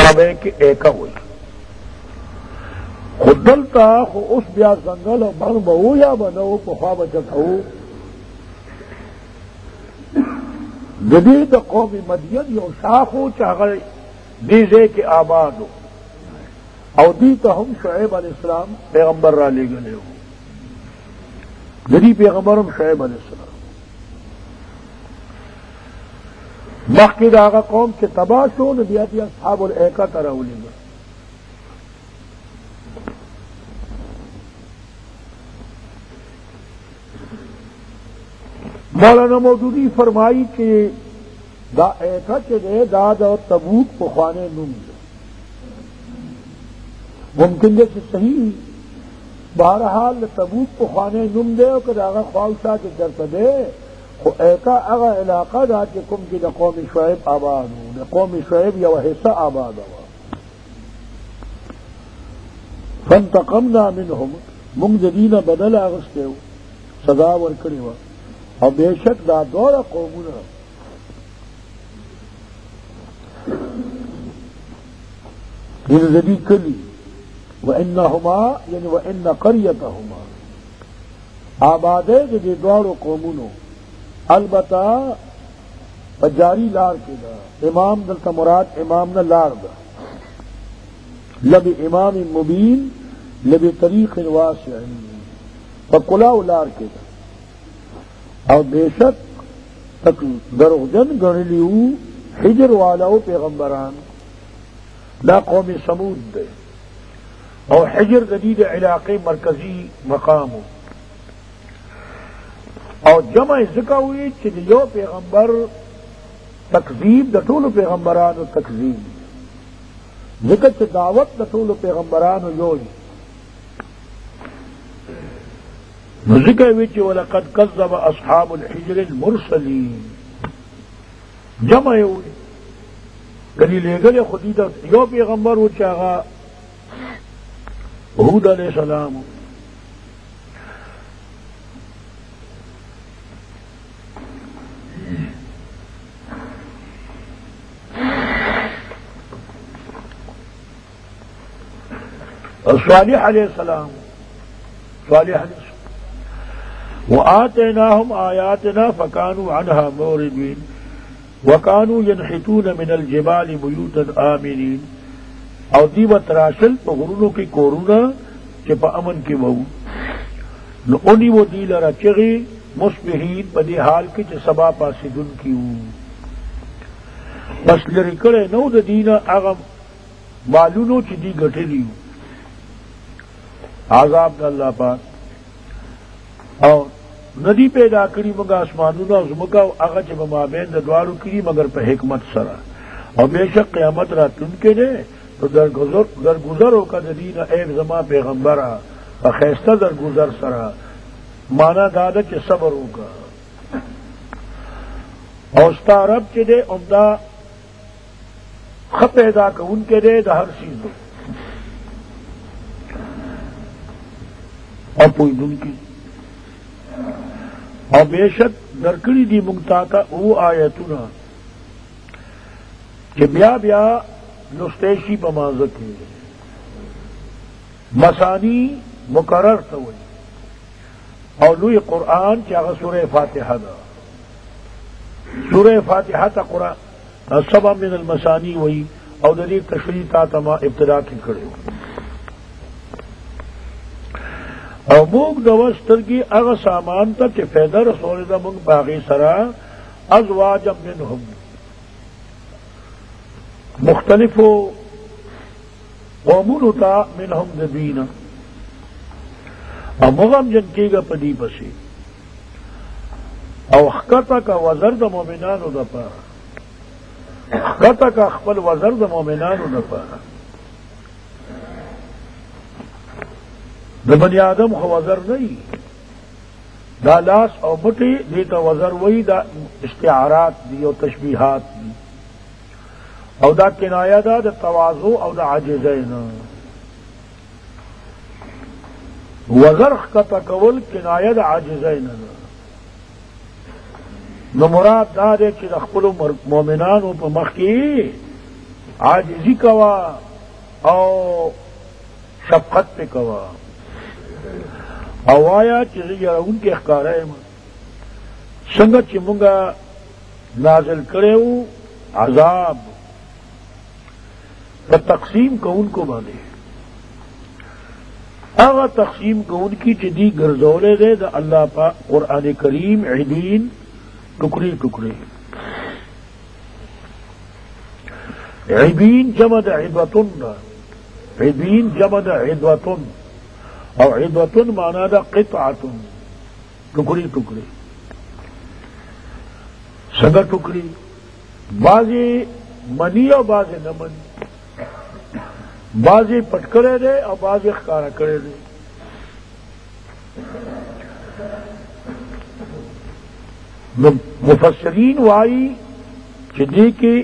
عربے کی ایکا ہوئی خود دلتا خو اس بیا زنگل بھر بہو یا بنو پخوا بچت ہو جدید قوم مدین یو شاخو چاہے دیزے کے آباد ہو او دیتا ہم شعیب علیہ السلام پیغمبر را لے گلے ہو جدی پیغمبرم شعیب علیہ السلام مخکد آغا قوم کے تباہ شو نبیاتی اصحاب الایکا تراولی گا مولانا مودودی فرمائی کہ دا ایکا چلے دا تبوک پخوانے نم دے ممکن دے کہ صحیح بہرحال تبوک پخوانے نم دے اور آغا خواہشہ کے درد دے خو ایکا اغا علاقہ دا کہ کم کی دا قوم شعیب آباد ہو دا قوم شعیب یا حصہ آباد ہوا فانتقمنا منہم منگدین بدل آغستے ہو سزا ورکڑی ہوا اور بے شک دا دورا قومنا یہ زدی کلی وَإِنَّهُمَا یعنی وَإِنَّ قَرْيَتَهُمَا آبادے جدی دورا قومنا البتہ جاری لار کے دا امام دلتا مراد امام نہ لار دا لب امام مبین لب طریق واسع فکلاو لار کے دا اور بے شک تک دروغجن گنلیو حجر والاو پیغمبران لا قوم سمود دے اور حجر جدید علاقے مرکزی مقام اور جمع ذکا ہوئی کہ یو پیغمبر تکذیب د ټولو پیغمبرانو تکذیب ذکر چې دعوت د ټولو پیغمبرانو یوی نو ذکر ہوئی چې ولقد کذب اصحاب الحجر المرسلین جمع ہوئی کلی لے خودی دا یو پیغمبر ہو چاہا ہود علیہ السلام صالح علیہ السلام وآتیناہم آیاتنا فکانوا عنہا معرضین وکانوا ینحتون من الجبال بیوتا آمنین او دیو تراشل پا غرونو کی کورونا چی پا امن کی وہو نو انہی و دی لرا چغی مصبحین پا دی حال کی چی سبا پاسی دن کی ہو بس لرکڑے نو دا دینا اغم معلونو چی دی گٹی لیو عذاب دا اللہ پاک اور ندی پیدا کری مگا اسمانونا زمکا اغا چی بمابین دا دوارو کری مگر پا حکمت سرا اور بے شک قیامت را تن کے دے تو درگزر ہو کا دین ایک زمان پیغمبرا خیستہ درگزر سرا مانا دادا چی صبر ہو کا اور ستا رب چی دے عمدہ خط پیدا کا ان کے دے دا ہر چیز دو اور پوئی دن کی اور بے شک درکڑی دی منگتا کا او آیتنا کہ بیا بیا نستیشی بمازت ہے مسانی مقرر توئی اور لوی قرآن چاہا سورہ فاتحہ دا سورہ فاتحہ تا قرآن سبا من المسانی وئی اور دلی تشریح تا تما ابتدا کی کھڑے ہو اور موگ دوستر کی اغ سامان تا چی فیدہ رسول دا منگ باغی سرا ازواجا منہم مختلف قومون تا منہم دبینا اور مغم جن کی گا پدی بسی اور اخکتا کا وزر دا مومنانو دا پارا اخکتا کا اخپل وزر دا مومنانو دا پارا دا بنی آدم خو وزر نہیں دا لاس او مٹی دیتا وزر وہی دا استعارات دی او تشبیحات دی او دا کنایہ دا تواضع او دا عجزین وزر کا تکول کنایہ دا عجزین نو مراد دا دے چی دا خپلو مومنانو پا مخی عاجزی کوا او شفقت پہ کوا اوایا چیز ان کے اخکار ہے سنگت چمنگا نازل کرے عذاب تو تقسیم کو ان کو باندھے اگر تقسیم کو ان کی چدی گرزولے دے دا اللہ پاک قرآن کریم عیدین ٹکڑے ٹکڑے عیبین جمد عدوتن عیبین جمد عدوتن اور عدوتن مانا دا قطعتن ٹکڑی ٹکڑے سگا ٹکڑی بازی منی اور بازی نہ منی بازی پٹکڑے دے اور بازی خکارا کرے دے مفسرین وائی چدی کی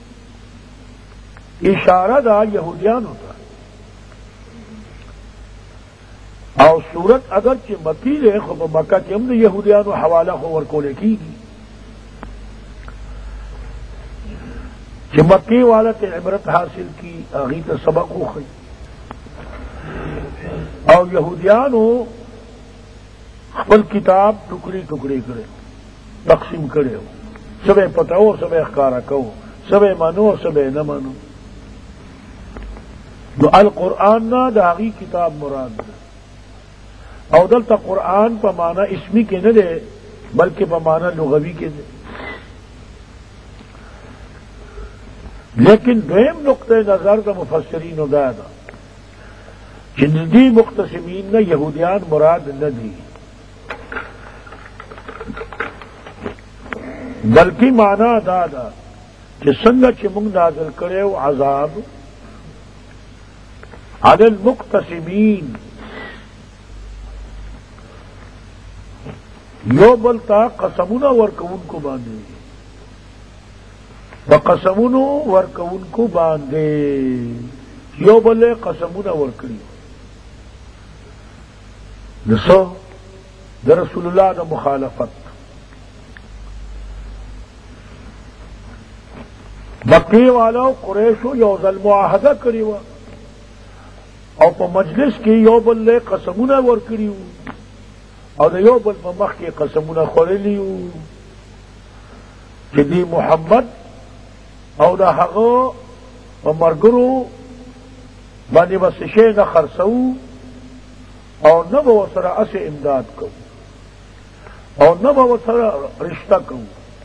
اشارہ دا یہودیان ہوتا اور صورت اگرچہ مکی دے خب مکہ کے ہم نے یہودیان و حوالہ کو ورکولے کی گی کہ مکی والا تے عبرت حاصل کی اغیت سبق ہو خی اور یہودیانو خپل کتاب ٹکڑی ٹکڑی کرے تقسیم کرے ہو سبے پتاؤ سبے اخکارا کہو سبے مانو سبے نہ مانو تو القرآن نہ داغی کتاب مراد دے او دلتا قرآن پا مانا اسمی کے نہ دے بلکہ پا مانا لغوی کے دے لیکن دویم نقطہ نظر دا مفسرین دا جندی مختصمین نہ یہودیان مراد نہ دی بلکہ مانا دا کہ سنگا چمنگ نازل کرے و عذاب علی المقتسمین یو بلتا قسمنا ورکون کو باندھے قسمونو ورکون کو باندھے یو بلے قسمنا ورکڑی نسو دا رسول اللہ دا مخالفت مکی والا قریشو یو ذل معاہدہ کری وا اور پا مجلس کی یو بلے قسمنا ورکڑی اور یو بل پا مخ کی قسمنا خوریلی جدی محمد او دا حقو و مرگرو بانی بسشے نہ خرسو اور نہ بسر اس امداد کو اور نہ بسر رشتہ کو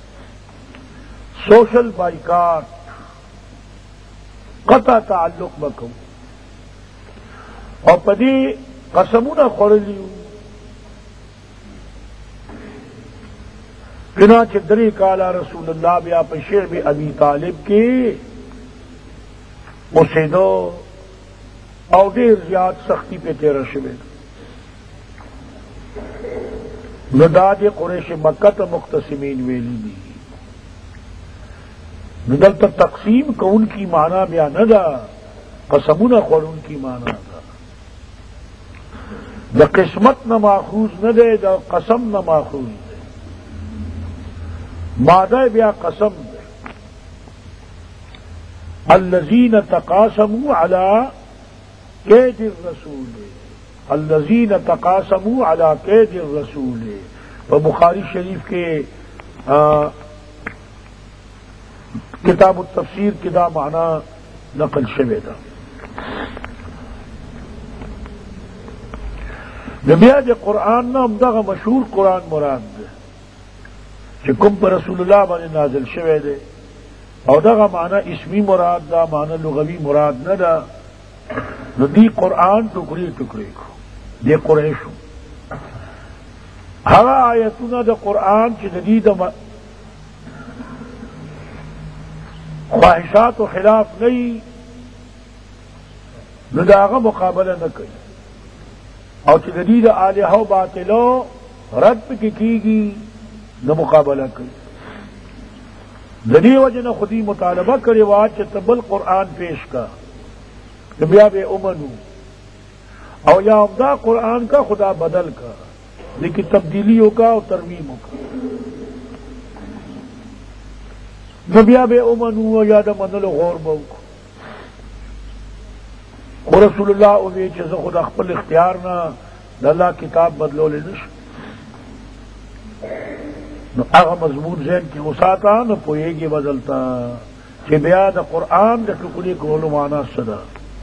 سوشل بائیکاٹ قطع تعلق بکو اور پدی قسمنا خوریلی بنا چدری کالا رسول اللہ بیا پشیر بھی ابی طالب کی اسے دو اور دیر زیاد سختی پہ تیرا شبید نداد قریش مکہ تا مختصمین ویلی دی ندل تا تقسیم کو ان کی معنی بیا ندا قسمون خور ان کی معنی دا دا قسمت نہ ماخوذ نہ دے دا قسم نہ ماخوذ دے مادہ بیا قسم دے الذین تقاسموا علی قید الرسول الذین تقاسموا علی قید الرسول وہ بخاری شریف کے کتاب التفسیر کدا معنی نقل شویدہ نبیہ جے قرآن نا امدہ مشہور قرآن مراد دے کہ کم پر رسول اللہ بانے نازل شوے دے اور دا معنی اسمی مراد دا معنی لغوی مراد نہ دا نو دی قرآن ٹکڑی ٹکڑی کو دے قریشو ہر آیتنا دا قرآن چی جدید خواہشات و خلاف نہیں نو داغا مقابلہ نہ کئی اور چی جدید آلیہ و باطلو رد پہ کی گی نہ مقابلہ کری ذریعہ وجہ نہ خودی مطالبہ کرے واج تبل قرآن پیش کا بیا بے امنو اور یا عمدہ قرآن کا خدا بدل کا لیکن تبدیلیوں کا اور ترمیموں کا نبیا بے امنو یا دا منل غور بو خو رسول الله او وی چې زه خود خپل اختیار نه د الله کتاب بدلول نشم. نو هغه مضمون ذهن کې وساته، نو پوهېږي بدلتا چې بیا د قرآن د ټکړې کولو معنا څه ده.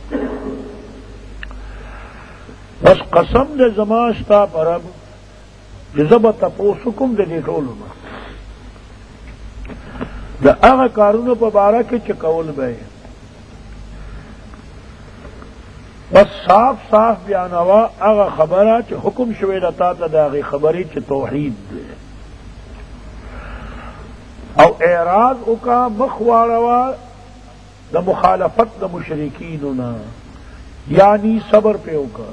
بس قسم دې زما ستا په رب چې زه به تپوس کوم د دې ټولو نه، د هغه کارونو په باره کې چې کول به یې بس صاف صاف بیانوا هغه خبره چې حکم شوی د تا ته د هغې خبرې چې توحید دی، او اعراض وکا مخ واړوه د مخالفت د مشرکینو نه، یعنی صبر پہ وکا،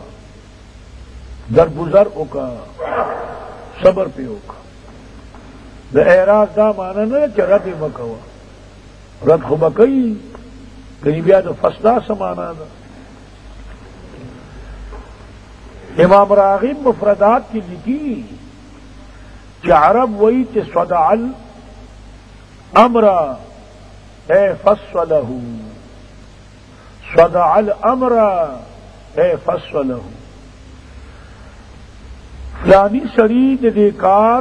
درگزر وکا، صبر پہ وکا. د اعراض دا معنی نه چې رد یې مه کوه، رد خو به کوي کنی بیا د فسدا څه معنا ده. امام راغب مفردات کی لکھی کہ عرب وہی کہ صدع الامر اے فصلہ، صدع الامر اے فصلہ، فلانی شرید دے کار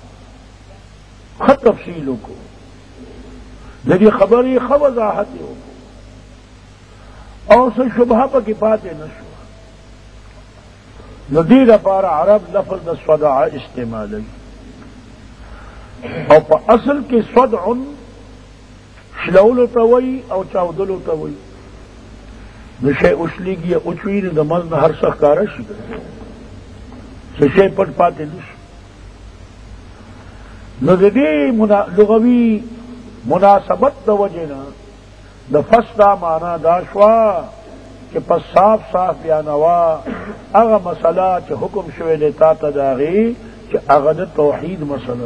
خط تفصیلوں کو جدی خبری خب وضاحتوں کو اور سے شبہ پا کی پاتے نشو ندی لپاره عرب لفظ د صدع استعمالی، او په اصل کې صدع شلولو ته وایي او چاودلو ته وایي. نو شی اوچلیږي یا اوچوي نو د منځ نه هر څه ښکاره شي، څه شی پټ پاتې نه شي. نو د دې لغوي مناسبت د وجې نه د فسدا معنا دا شوه کہ پس صاف صاف بیانوا اغا مسئلہ چھ حکم شوی دیتا تا داغی چھ اغا دا توحید مسئلہ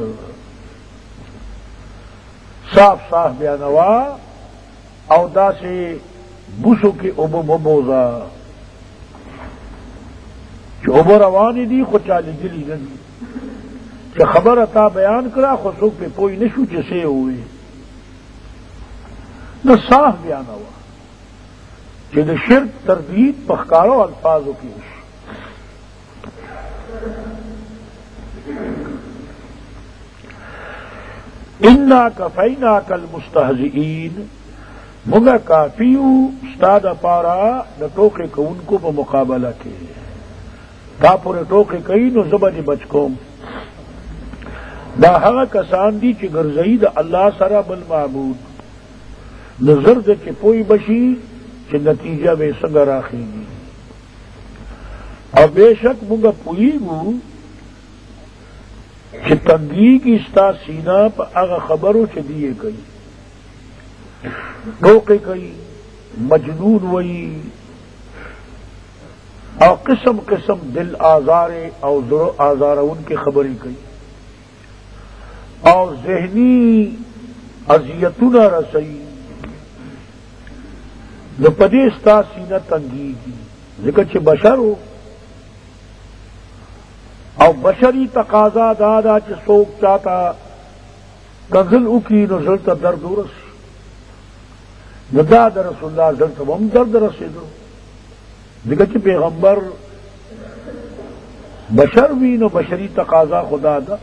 صاف صاف بیانوا او دا سے بوسو کی ابو مبوزا چھ ابو روانی دی خود چالی گلی ندی چھ خبر اتا بیان کرا خود سوک پہ پوئی نشو چھ سے ہوئی نا صاف بیانوا کہ د شرک تردید پخکارو الفاظوں کی انا کفیناک المستہزئین مگا کافیو استاد پارا د ٹوکے کون کو په مقابلہ کے دا پورے ٹوکے کئی نو زبد بچکوم دا هغه کسان دی چې ګرځي د الله سره بل معبود نظر د چې پوی بشي کہ نتیجہ بے څنګه راخیږي. او بے شک مونږ پوهیږو چې تنګي کی ستا سینه په هغه خبرو چې دی کوي، ټوکې کوي، مجنون وایي، او قسم قسم دل آزار او زړه آزارون کی خبرې کوي، او ذہنی اذیتونه رسوي. نو پدې ستا سینه تنګیږي ځکه چې بشرو او بشری تقاضا دا چې څوک چاته کنزل وکړي نو زړه ته درد ورسي. نو دا د رسول الله زړه ته هم درد رسېدو ځکه چې پیغمبر بشر وي نو بشری تقاضا خدا ده.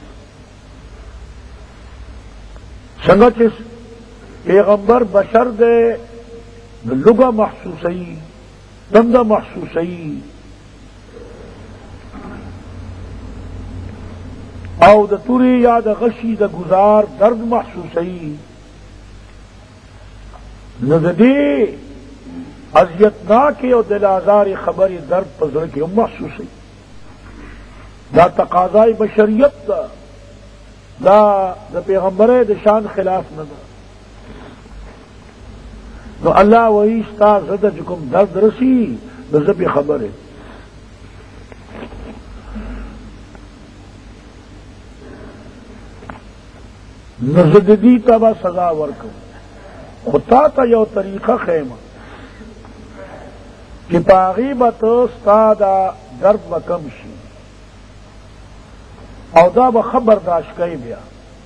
څنګه چې پیغمبر بشر دے لغه محسوسی، دنده محسوسی، او د توري یا د غشي د گزار درد محسوسی. نو د دې اذیتناک او دل آزار خبرې درد په زړه کې هم محسوسی. دا تقاضای بشریت ده، دا د پیغمبر د شان خلاف نه ده. تو اللہ وہی ستا زدہ چکم درد رسی نزبی خبر ہے. نزدگی تبا سزا ورکم خطا تا یو طریقہ خیمہ کہ پاغیبت ستا دا درد بکم شی او دا بخبرداشت کئی بیا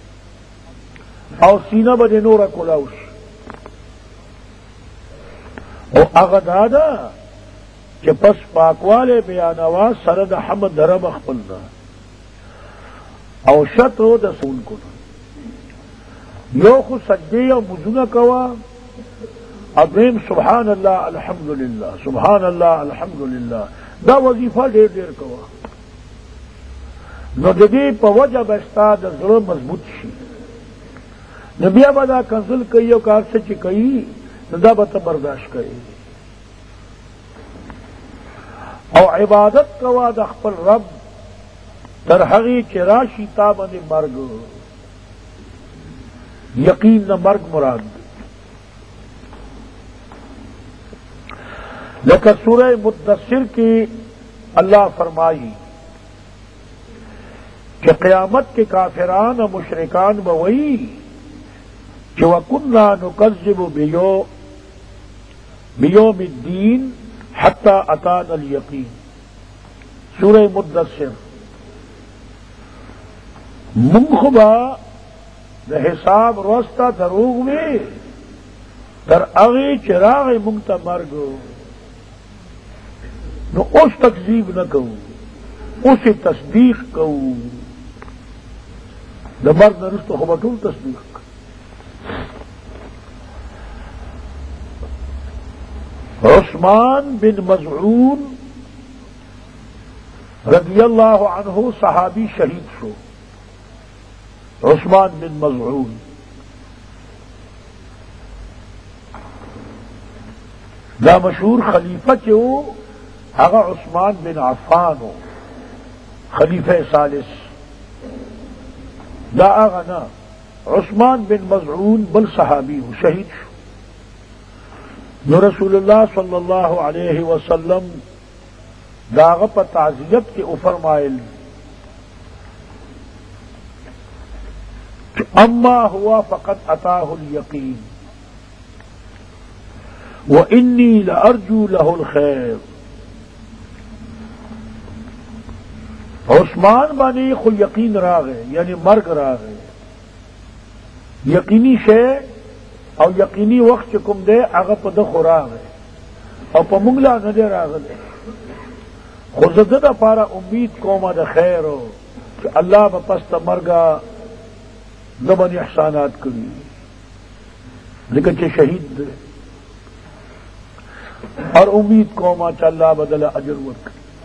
او سینہ بدے نورا کلاوش او اغا دادا کہ پس پاکوالے بیانوا سرد حمد رب خپلنا او شطو د سون کو یو خو سجدے او مزونه کوا ابریم سبحان اللہ الحمدللہ سبحان اللہ الحمدللہ دا وظیفہ ډیر ډیر کوا نو د دې په وجه به ستا د زړه مضبوط شي نو بیا به دا کنزل کوي او کار څه چې کوي نو دا به ته برداشت کوي او عبادت کوا د خپل رب تر هغې چې راشي تا باندې مرګ یقین نه مرګ مراد لکه سورہ مدثر کی اللہ فرمائی کہ قیامت کے کافران و مشرکان بوئی کہ وَكُنَّا نُكَذِّبُ بِيَوْمِ الدِّينِ حَتَّى أَتَانَا الْيَقِينُ سورہ مدثر منخبا دا حساب روستا دروغ میں در اغی چراغ منگتا مرگ نو اس تکذیب نہ کہوں اسے تصدیق کہوں دا مرگ نرستو خبٹون تصدیق عثمان بن مظعون رضی اللہ عنہ صحابی شہید شو عثمان بن مظعون دا مشہور خلیفہ چو آغا عثمان بن عفان ہو خلیفہ ثالث دا آغا نا عثمان بن مظعون بل صحابی ہو شہید شو نو رسول اللہ صلی اللہ علیہ وسلم داغ پر تعزیت کے فرمائل اما ہوا فقد اتاہ الیقین وانی لارجو له الخیر عثمان بانی خو یقین راغے یعنی مرگ راغے یقینی شے او یقینی وقت چکم دے اغا پا دخو راغے او پا منگلا ندے راغلے خوزدد پارا امید کوما دا خیر ہو کہ اللہ با پست مرگا دمن احسانات کری لیکن چے شہید دے اور امید کوما چا اللہ بدل اجر ورک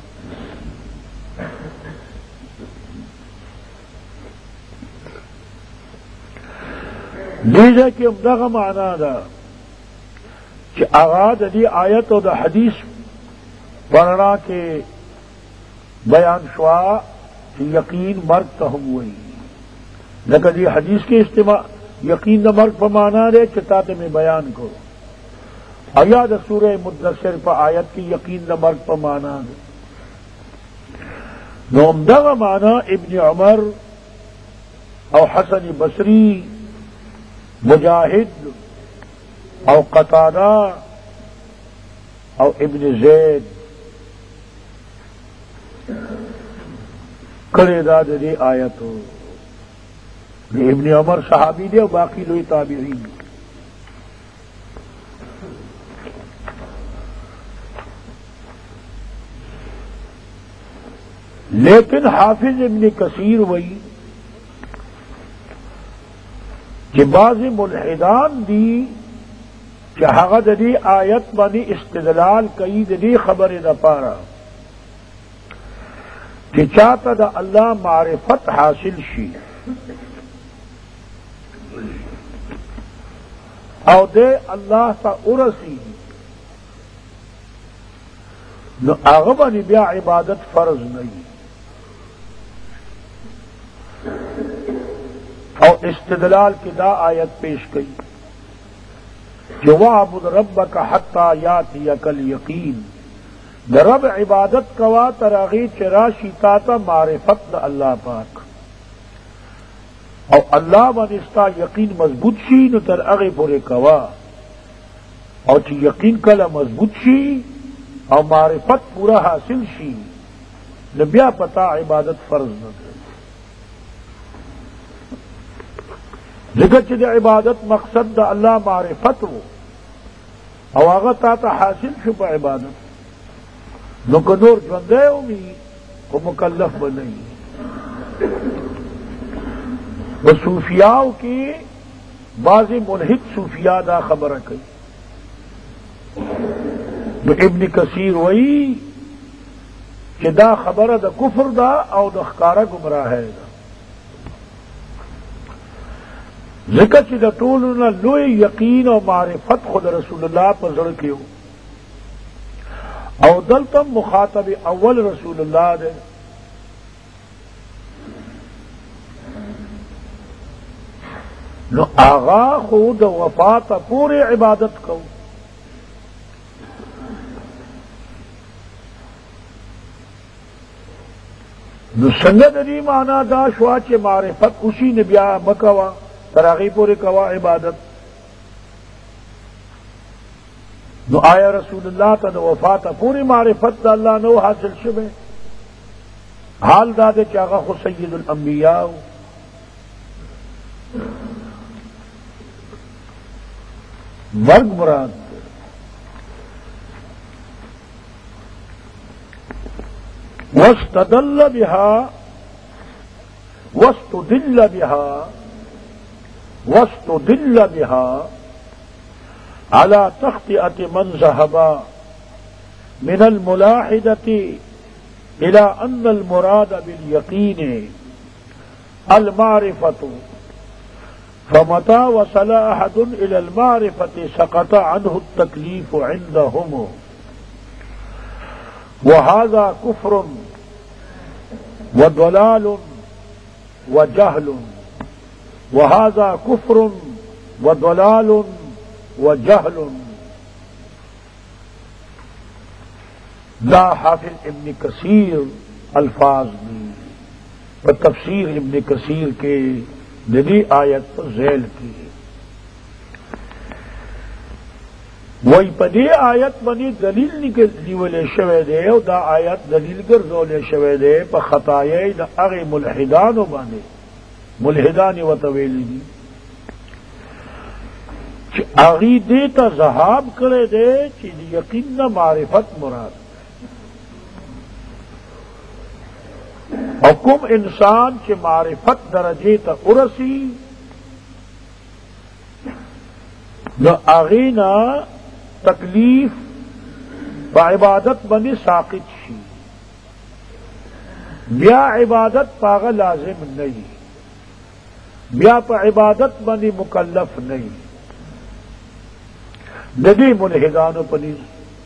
دیجا کہ امدغا معنا دا کہ آغاز دی آیت و دا حدیث ورنا کے بیان شوا کہ یقین مرگ تہم ہوئی لیکن یہ حدیث کے استعمال یقین دا مرگ پر مانا دے چتاتے میں بیان کرو آیات سورہ مدثر پر آیت کی یقین دا مرگ پر مانا دے نو امدغا معنا ابن عمر او حسن بصری مجاہد او قتادہ او ابن زید کرے داد دے آیت ہو ابن عمر صحابی دے اور باقی لوئی تابعین لیکن حافظ ابن کثیر وئی کہ بعض ملحدان دی کہ حقد دی آیت بنی استدلال کئی دی خبر نہ پارا کہ چاہتا دا اللہ معرفت حاصل شی او دے اللہ تا ارسی نو اغبنی بیا عبادت فرض نہیں اور استدلال کی دا آیت پیش کی کہ وَاعْبُدْ رَبَّكَ حَتَّى يَأْتِيَكَ الْيَقِينُ دا رب عبادت کوا تراغی چراشی تاتا معرفت دا اللہ پاک اور اللہ بنستا یقین مضبوط شی نو تر اغی پورے کوا اور چی یقین کلا مضبوط شی اور معرفت پورا حاصل شی نبیا پتا عبادت فرض نہ دے ذکر چی دا عبادت مقصد دا اللہ معرفت ہو او آغا تا حاصل شو پا عبادت نو که نور ژوندی ومي خو مکلف به نه وي. په صوفیاو کې بعض ملحد صوفیا دا خبره کوي. نو ابن کثیر وایي چې دا خبره د کفر دا او د ښکاره ګمراهی ده، ځکه چې د ټولو نه لوی یقین او معرفت خو د رسول الله په زړه کې و، او دلته مخاطب اول رسول الله ده. نو آغا خو د وفات پورې عبادت کو. نو څنګه د دې معنا دا شوا چې معرفت اسی نه بیا مکوا تر هغې پورې کوا عبادت. نو آیا رسول الله ته د وفات پورې معرفت د الله نو حاصل شوه؟ حال دا ده چې هغه خو سید الانبیاء مرگ مراد ده. واستدل بها على تخطئة من ذهب من الملاحدة إلى أن المراد باليقين المعرفة، فمتى وصل أحد إلى المعرفة سقط عنه التكليف عندهم، وهذا كفر وضلال وجهل، وهذا كفر وضلال وجهل. دا حافظ ابن کثیر الفاظ دی پر تفسیر ابن کثیر کے دلی آیت پر ذیل کی. وہی پدی آیت بنی دلیل نیولے شوے دے او دا آیت دلیل گرزولے شوے دے پا خطائی دا اغی ملحدانو باندے ملحدانی و طویلی دی چی اغی دیتا ذہاب کرے دے چی یقین معرفت مراد. حکم انسان چی معرفت درجے تا ارسی نو اغینا تکلیف با عبادت بنی ساقط شی، بیا عبادت پاغا لازم نہیں، بیا پا عبادت بنی مکلف نہیں. ندی ملحدانو پنیز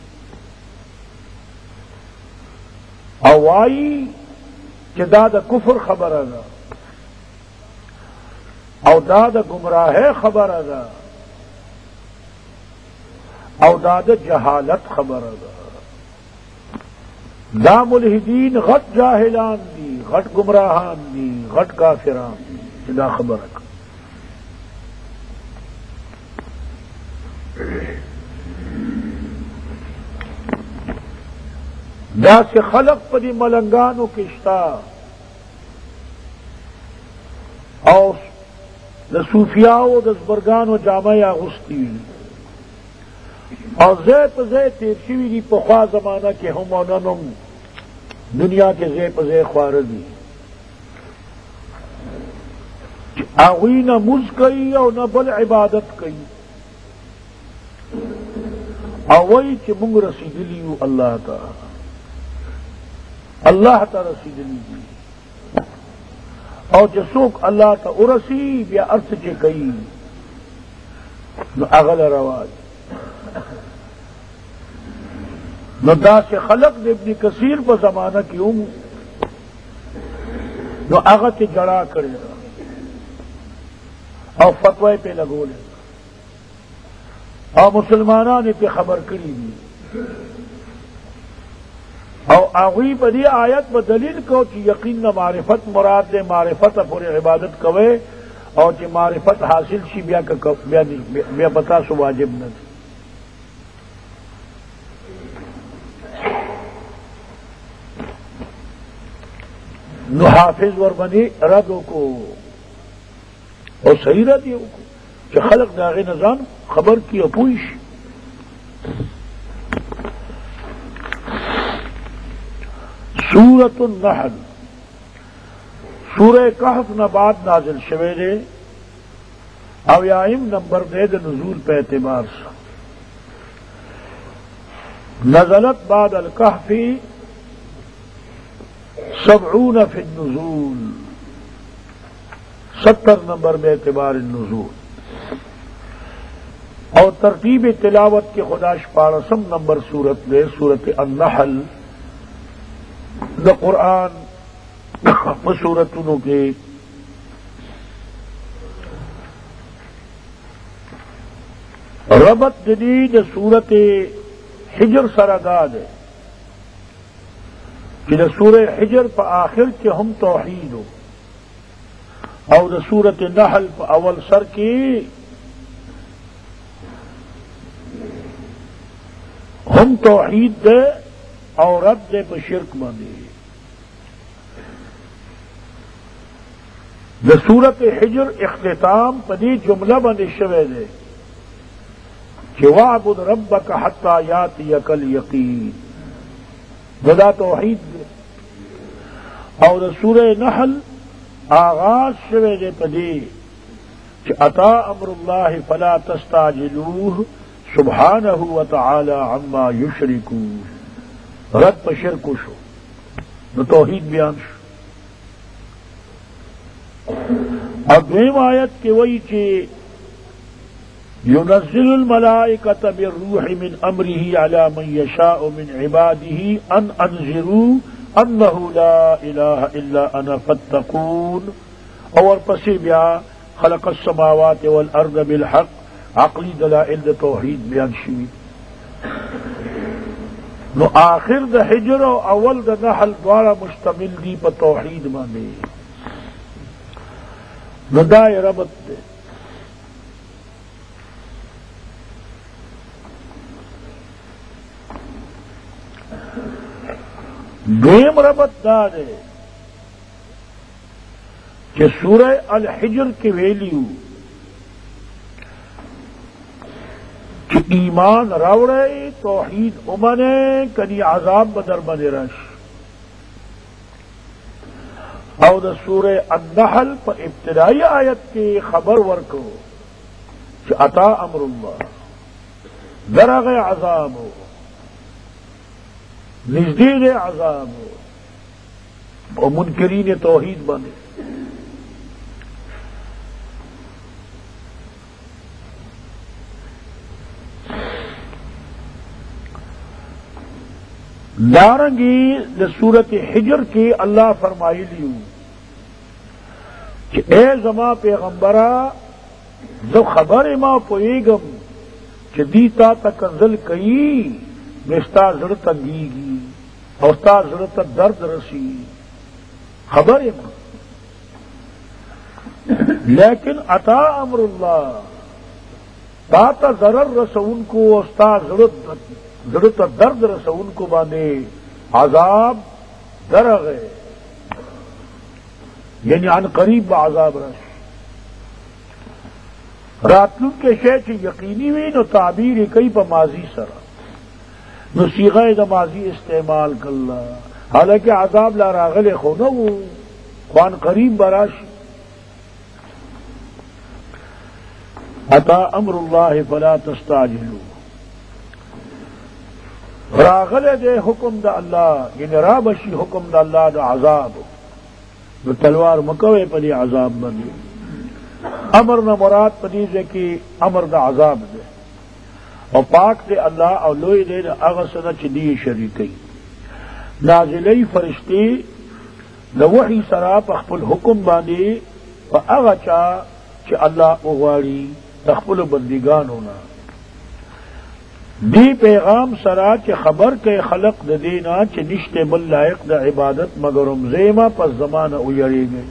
اوائی کہ دا دا کفر خبر ادا او دا دا گمراہ خبر ادا او دا دا جہالت خبر ادا. دا ملحدین غٹ جاہلان دی، غٹ گمراہان دی، غٹ کافران دی، دا خبر ادا. دا سے خلق پدی ملنگانو کشتا او دا صوفیاو دا زبرگانو جامع اغسطی اور زی پا زی تیر شوی دی پخوا زمانہ کے ہم و ننم دنیا کے زی پا زی خواردی آغوی نہ مز کئی او نہ بل عبادت کئی اوئی چی منگ رسیدلیو اللہ تا رسیدلی دی او چی سوک اللہ تا ارسی بیا ارس چی کئی نو اغل رواج. نو دا سے خلق دے ابن کثیر پا زمانہ کی نو اغل چی جڑا کرے او فتوی پہ لگو لے اور مسلمانان پہ خبر کری دی او آغوی پا دی آیت با دلیل کو چی یقین نہ معرفت مراد دے، معرفت پوری عبادت کوئے اور چی معرفت حاصل شی بیا بتا سو واجب نہ دی. نو حافظ ورمنی ردو کو اور صحیح ردیو کو کہ خلق داغی نظام خبر کی اپوئش سورۃ النحل سورہ کہف نہ بعد نازل شوے دے او یایم نمبر دے د نزول پہ اعتبار سے نزلت بعد الکہف 70 فی النزول 70 نمبر میں اعتبار النزول اور ترتیب تلاوت کے خدا شپارسم نمبر سورت دے سورت النحل دا قرآن سورتوں کے ربط جدید سورت حجر سراداد ہے کہ سورہ حجر پہ آخر کے ہم توحید ہو اور سورت نحل پہ اول سر کی ہم توحید دے اور رد دے پہ شرک باندھے دا سورت حجر اختتام پدی جملہ بند شوے دے کہ وَاعْبُدْ رَبَّكَ حَتَّى يَأْتِيَكَ الْيَقِينُ دا توحید دے اور سورہ نحل آغاز شوے دے پدی کہ اتا امر اللہ فلا تستعجلوہ سبحانہ وتعالی عما یشرکون رد پہ شرک شو دا توحید بیان شو اور دویم آیت کے وہی کہ ينزل الملائكة بالروح من أمره على من يشاء من عباده أن أنذروا أنه لا إله إلا أنا فاتقون اور پسی بیا خلق السماوات والأرض بالحق عقلی دلائل دا توحید بیان شوی نو آخر دا حجر و اول دا نحل دوارا مشتمل دی پا توحید مانے نو دائی ربط دے دویم ربط دا دے کہ سورہ الحجر کی ویلیو کہ ایمان راوڑے توحید امنے کنی عذاب بدر بنے رش اور دا سورہ النحل پر ابتدائی آیت کی خبر ورکو کہ عطا امر اللہ درغ عذاب ہو نزدید عذاب ہو اور منکرین توحید بنے دارنگی صورت حجر کی اللہ فرمائی لیو کہ اے زما پیغمبرا جو خبر ما پوئیگم کہ دیتا تکنزل کئی نستا زڑ تنگیگی اور تا زڑ درد رسی خبر ما لیکن عطا امر اللہ تا تا ضرر رسون کو استا ضرورت درد رسون کو باندھے عذاب درغ ہے یعنی عن قریب عذاب رس راتلن کے شے یقینی ہوئی نو تعبیر کئی پا ماضی سرا نو صیغہ دا ماضی استعمال کلا حالانکہ عذاب لا راغل خونو خوان قریب براش عطا امر اللہ فلا تستعجلوا راغل دے حکم دا اللہ یعنی رابشی حکم دا اللہ دا عذاب نو تلوار مکوے پدی عذاب بنی امر نہ مراد پدی سے کہ امر دا عذاب دے اور پاک دے اللہ اور لوئی دے اغسنا چدی شریکی نازلی فرشتی دا وحی سرا پخپل حکم باندی و اغچا چ اللہ اغواری تخپل بندگان ہونا دی پیغام سرا چ خبر کے خلق د دینا چ نشتے بل لائق د عبادت مگرم زیما پس زمانہ اجڑے گئے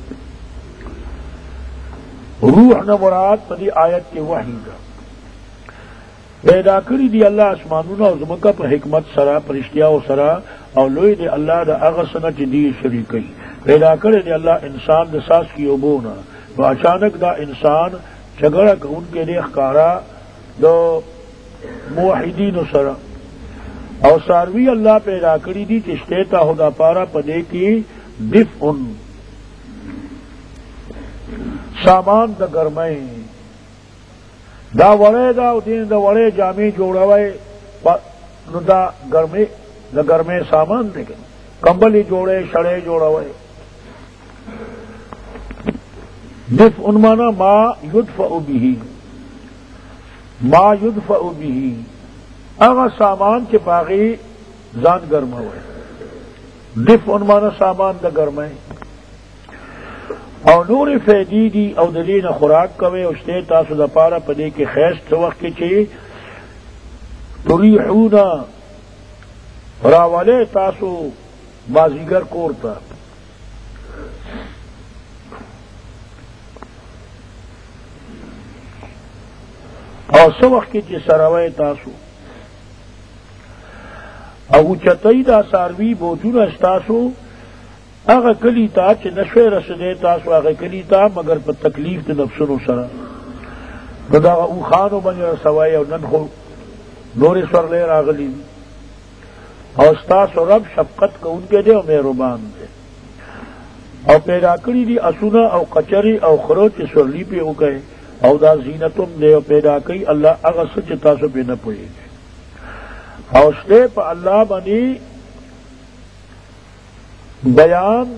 روح نہ مراد پدی آیت کے وحی دا پیدا کری دی اللہ اسمانونا و زمکہ پر حکمت سرا پرشتیا و سرا اور لوئی دی اللہ دا اغسنا چ دی شریکی پیدا کرے دی اللہ انسان دا ساس کی عبونا و اچانک دا انسان جھگڑا کہ ان کے لیے اخکارا دو موحدین سرا او ساروی اللہ پیدا کری دی چشتے تا خدا پارا پدے کی دفء سامان دا گرمائے دا وڑے دا دین دا وڑے جامع جوڑوائے نو دا گرمے سامان دے گا کمبلی جوڑے شڑے جوڑوائے دفء مانا ما یدفع به ما یدفع به اغا سامان کے باغی زان گرم ہوئے دفء مانا سامان دا گرمائے او نور فیدی دی او دلین خوراک کوئے اشتے تاسو دا پارا پدے کے خیست وقت کے چھے تریحونا راولے تاسو بازیگر کورتا او سو وقت کی سروے تاسو او چتئی دا ساروی بوجونا استاسو اغا کلی تا چه نشوے رسدے تاسو اغا کلی تا مگر پا تکلیف دا نفسنو سرا دا او خانو بنی رسوائی او نن خو نور سور لے راغلی او استاسو رب شفقت کا ان کے دے او مہربان دے او پیدا کری دی اسونا او قچری او خروچ سرلی پہ ہو گئے او دا زینتم دے او پیدا کئی اللہ اغا سچ تاسو پہ نہ پوئے گے او شتے پا اللہ بنی بیان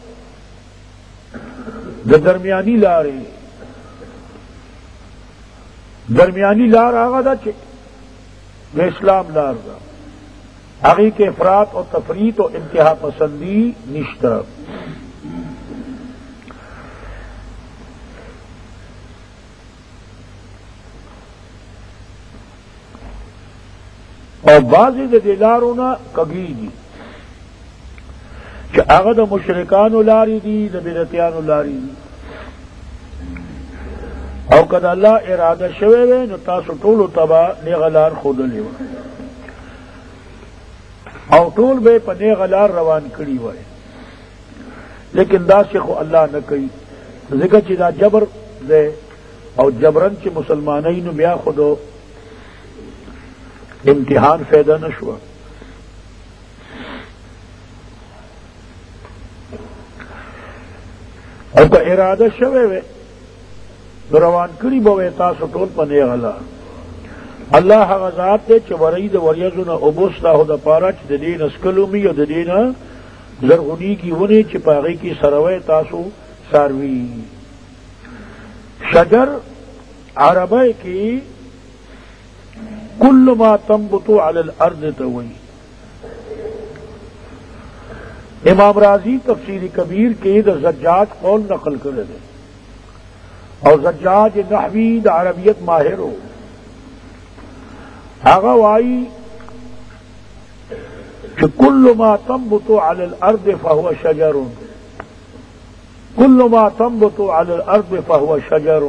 دا درمیانی لارے درمیانی لار آغا دا چھے دا اسلام لار دا آگی کے افراط اور تفریط اور انتہا پسندی نشتہ اور بعضی دا دلارونا کگی دی کہ آغا دا مشرکانو لاری دی دا بدعتیانو لاری دی او کدا اللہ ارادہ شوے وے نو تاسو ټولو تبا نیغلار خودلی وے او ټول بے پا نیغلار روان کری وے لیکن دا شیخو اللہ نہ کئی ذکر چی دا جبر دے او جبرن چی مسلمانینو بیا خودو امتحان فیدہ نشوا او کا ارادہ شوے وے روان کری بوے تاسو ټول پنے غلا اللہ غزات دے چھ ورید وریزونا ابوس دا ہو دا پارا چھ دین اسکلومی او دین زرغنی کی ونی چھ پاغی کی سروے تاسو ساروی شجر عربے کی کل ما تنبتو علی الارض توئی امام راضی تفسیر کبیر کے دا زجاج قول نقل کرے دے اور زجاج نحوی دا عربیت ماہر ہو آغا وائی کہ کل ما تنبتو علی الارض فہو شجر کل ما تنبتو علی الارض فہو شجر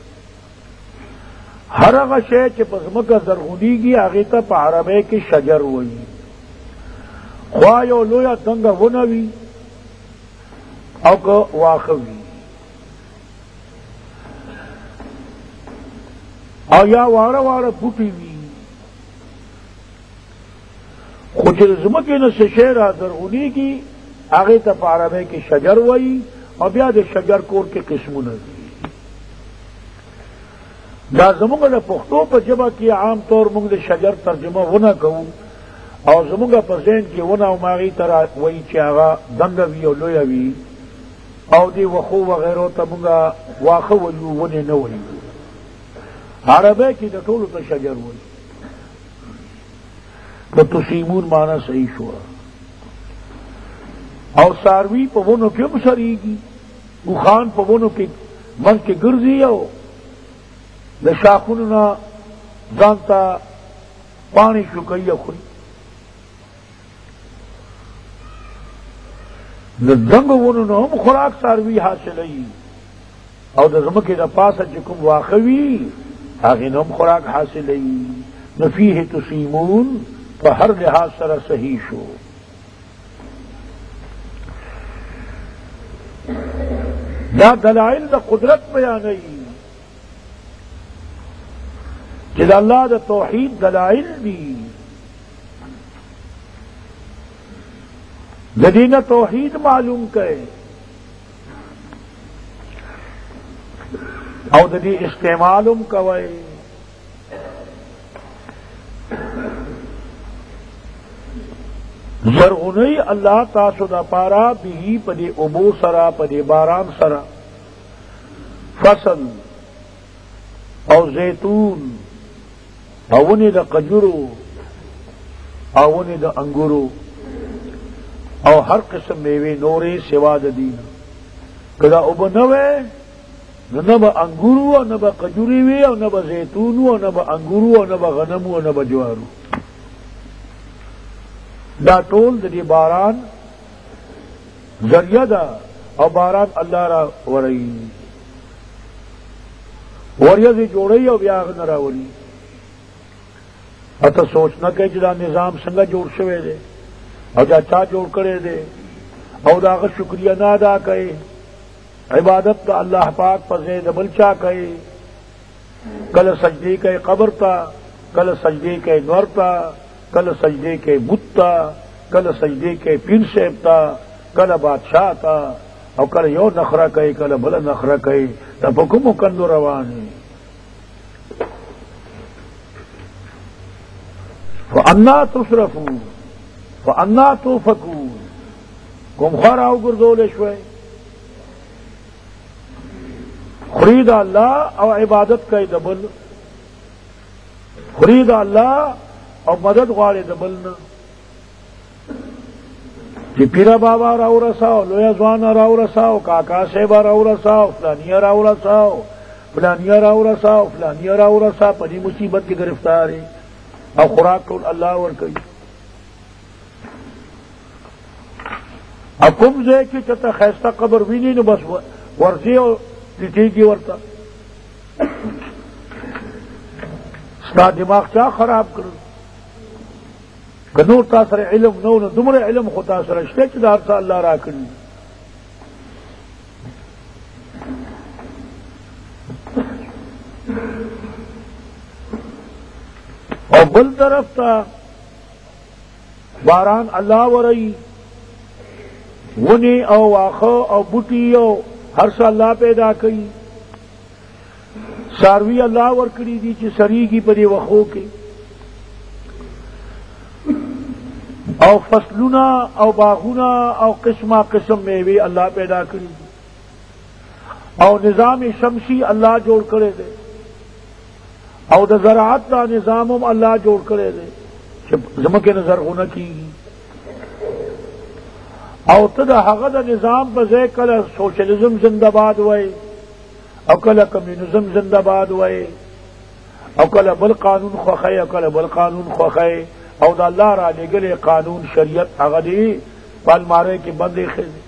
ہر اغا شے چے پزمکا زرغنی گی آغیتا پا عربے کی شجر ہوئی خواہیو لویا دنگا ونوی او کا واخوی او یا وارا وارا بوٹی وی خوچ زمکی نس شیرہ زرغنی کی آغیتا پا عربے کی شجر ہوئی اور بیا دے شجر کور کے قسموں نوی دا زمونگا دا پختو پا جبا کی عام طور مونگ دا شجر ترجمہ ونا کون او زمونگا پا زین کی ونا او ماغی ترا وی چی آغا دنگا وی او لویا وی او دی وخو وغیرو تا مونگا واخو ویو ونی نوی عربے کی دا طولو تا شجر وی تو تسیمون مانا صحیح شوا او ساروی پا ونو کم سریگی اوخان پا ونو کی من کے گرزی او دا شاخوننا زانتا پانی شکئی خوری دا دنگ وننا ہم خوراک ساروی حاصلی او دا زمکی دا پاسا چکم واقعی آغین ہم خوراک حاصلی نفیہ تسیمون پا ہر لحاظ سر صحیح شو دا دلائل دا قدرت بیانی کہ اللہ دا توحید دلائل دی دین توحید معلوم کرے او ددی استعمالم کوئے زرغنی اللہ تاسو دا پارا بھی پدی ابو سرا پدی باران سرا فصل او زیتون اونی دا قجرو اونی دا انگورو او ہر قسم میوے نورے سوا دا دین کدا اب نوے نبا انگورو او نبا قجوری وی او نبا زیتونو او نبا انگورو او نبا غنمو او نبا جوارو دا ټول د دې باران ذریعہ دا او باران اللہ را ورئی وریځ جوړی او بیا غن راوړي اته سوچنا کوي چې دا نظام څنګه جوړ شوی دی او دا چا جوړ کړی دی او داغه شکریہ نه ادا کوي عبادت دا اللہ پاک پزے دبل چا کوي کل سجدے کے قبر تا کل سجدے کے نور تا کل سجدے کے بت تا کل سجدے کے پیر صاحب تا کل بادشاہ تا او کل یو نخرہ کئی کل بل نخرہ کئی تا پکم کندو روانی فانا تصرفون فانا توفکون کم خواہ راو گردولے شوئے خرید اللہ او عبادت کئی دبل خرید اللہ او مدد غواړي د بل نه چې پیرا بابا راو رساو لویا ځوان راو رساو کاکا صاحب راو رساو فلانیا راو رساو فلانیا راو رساو فلانیا راو رسا په دې مصیبت کې گرفتاری او خوراک ټول الله ور کوي اقوم زه چې ته خیسته قبر ویني نو بس ورځي او ټیټیږي ورته ستا دماغ چا خراب کړو کہ نور تاثر علم نو نو دمر علم خو تاثر اشتے چې دا هر الله را کړی او بل طرف تا باران اللہ ورئی ونی او واخو او بوٹی او ہر سا اللہ پیدا کئی ساروی اللہ ورکڑی دی چې سریگی پدی وخو کے او فصلنا او باغنا او قسمہ قسم میوے اللہ پیدا کری او نظام شمسی اللہ جوڑ کرے دے او دا زراعت دا نظامم اللہ جوڑ کرے دے زمکے نظر ہونا کی او تدا حق دا نظام بزے کل سوشلزم زندہ باد ہوئے او کل کمیونزم زندہ باد ہوئے او کل بل قانون خوخے او کل بل قانون خوخے او دا اللہ را لگلے قانون شریعت اغدی پال مارے کے بندے خیزے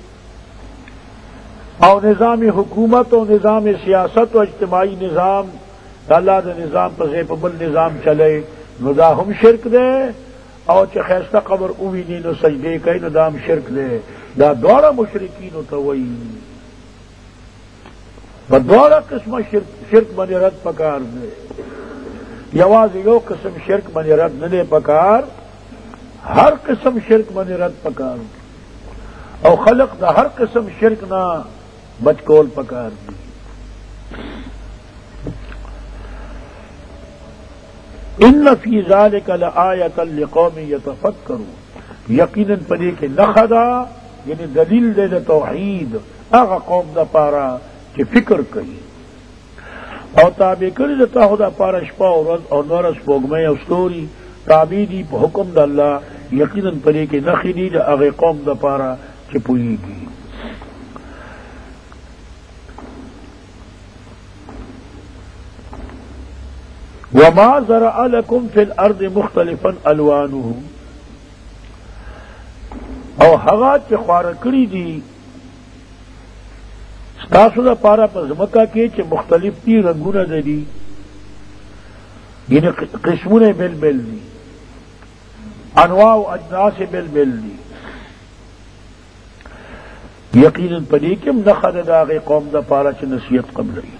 او نظام حکومت او نظام سیاست و اجتماعی نظام دا اللہ دا نظام پسے پا بل نظام چلے نو دا ہم شرک دے او چھ خیستہ قبر اوینی نو سجدے کئی نو دا ہم شرک دے دا دوڑا مشرکینو توئی با دوڑا قسم شرک بنی رد پکار دے یواز یو قسم شرک بنی رد ندے پکار ہر قسم شرک بنی رد پکار او خلق دا ہر قسم شرک نہ بچکول پکار دی ان فی ذالک لآیۃ لقوم یتفکرون یقیناً پدے کے نخدا یعنی دلیل دے دا توحید اغا قوم دا پارا کہ فکر کئی او تابع کری دا تاہو دا پارا شپا اور نورس پوگمے او ستوری تابع دی پا حکم دا اللہ یقیناً پدے کے نخی دی دا اغا قوم دا پارا کہ پوئی گی وما زرع لكم في الارض مختلفا الوانه او هغه چې خوار کړی دي تاسو دا پارا په ځمکه کې چې مختلف دي رنگونه دي یعنی قسمونه بل بل دي انواع او اجناس بل بل دي یقینا پدې کې نخد داغه قوم دا پارا چې نصیحت قبلې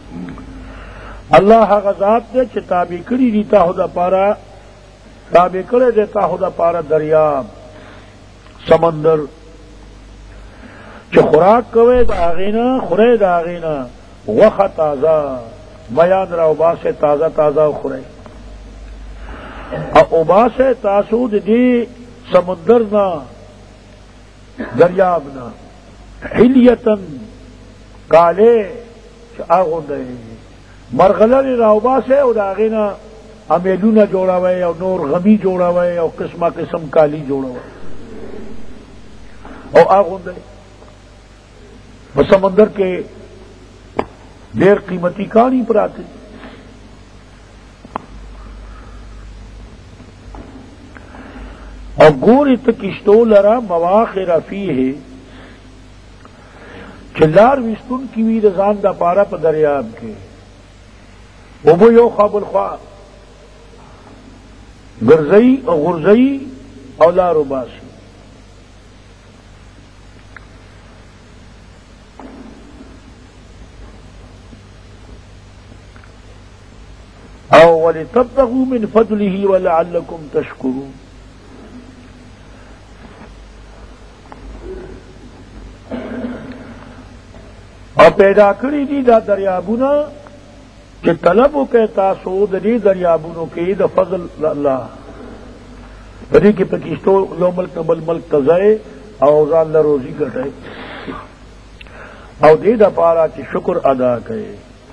اللہ غذات دے چھ تابع کری دیتا ہو دا پارا تابع کرے دیتا ہو دا پارا دریاب سمندر چې خوراک کوئ د هغې نه خورئ د هغې نه غوښه تازه میان راوباسئ تازه تازه خورئ او اوباسئ تاسو د دې سمندر نه دریاب نه حلیتن کالے چې اغوندئ مرغلرې راوباسئ او د هغې نه امیلونه جوړوئ او نور غمی جوړوئ او قسمه قسم کالی جوړوئ او اغوندئ په سمندر کې ډېر قیمتي کاڼي پراته او ګورې ته کشتو لره مواخر فیه چې لار ویستونکي وي د ځان دپاره په دریاب کې اوبه یو خوا بل خوا ګرځئ او غورځئ او لار وباسي او ولتبتغوا من فضله ولعلكم تشكرون او پیدا کړی دي دا دریابونه چې طلب وکړئ تاسو د دې دریابونو کې د فضل الله په دې کې پکشتو یو ملک نه بل ملک ته ځئ او ځان له روزي ګټئ او دې دپاره چې شکر ادا کړئ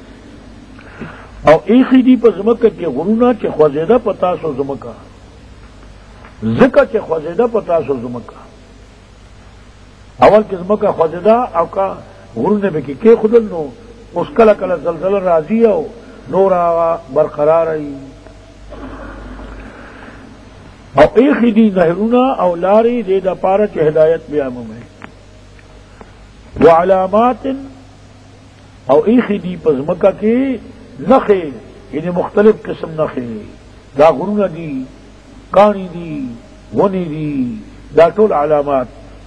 او ایخی دی پا زمکہ کی غرونا چی خوزیدہ پتاسو زمکہ زکا چی خوزیدہ پتاسو زمکہ اول کی زمکہ خوزیدہ او کا غرونے بکی کی خودل نو اس کلا کلا زلزل راضی او نور آغا برقرار ای او ایخی دی نہرونا او لاری دے دا پارا چی ہدایت بیامو میں وعلامات او ایخی دی پا زمکہ کی نخے یعنی مختلف قسم نخے دا غرون دی کانی دی غنی دی دا ټول علامات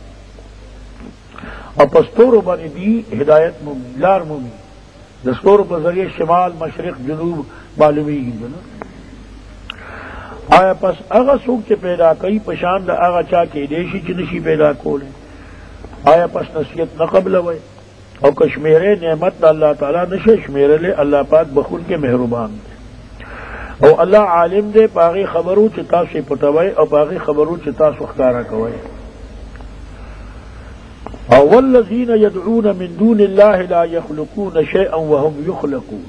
اور پستورو بانی دی ہدایت مومی لار مومی دستورو پر ذریعے شمال مشرق جنوب معلومی گی جنا آیا پس اغا سوک چے پیدا کئی پشان دا اغا چا کے دیشی چنشی پیدا کولے آیا پس نصیحت نقبل ہوئے او کشمیرے نعمت اللہ تعالیٰ نشے شمیرے لے اللہ پاک بخون کے مہربان دے او اللہ عالم دے پاغی خبرو چتا سے پٹوئے او پاغی خبرو چتا سخکارا کوئے او والذین یدعون من دون اللہ لا یخلقون شیئا وهم یخلقون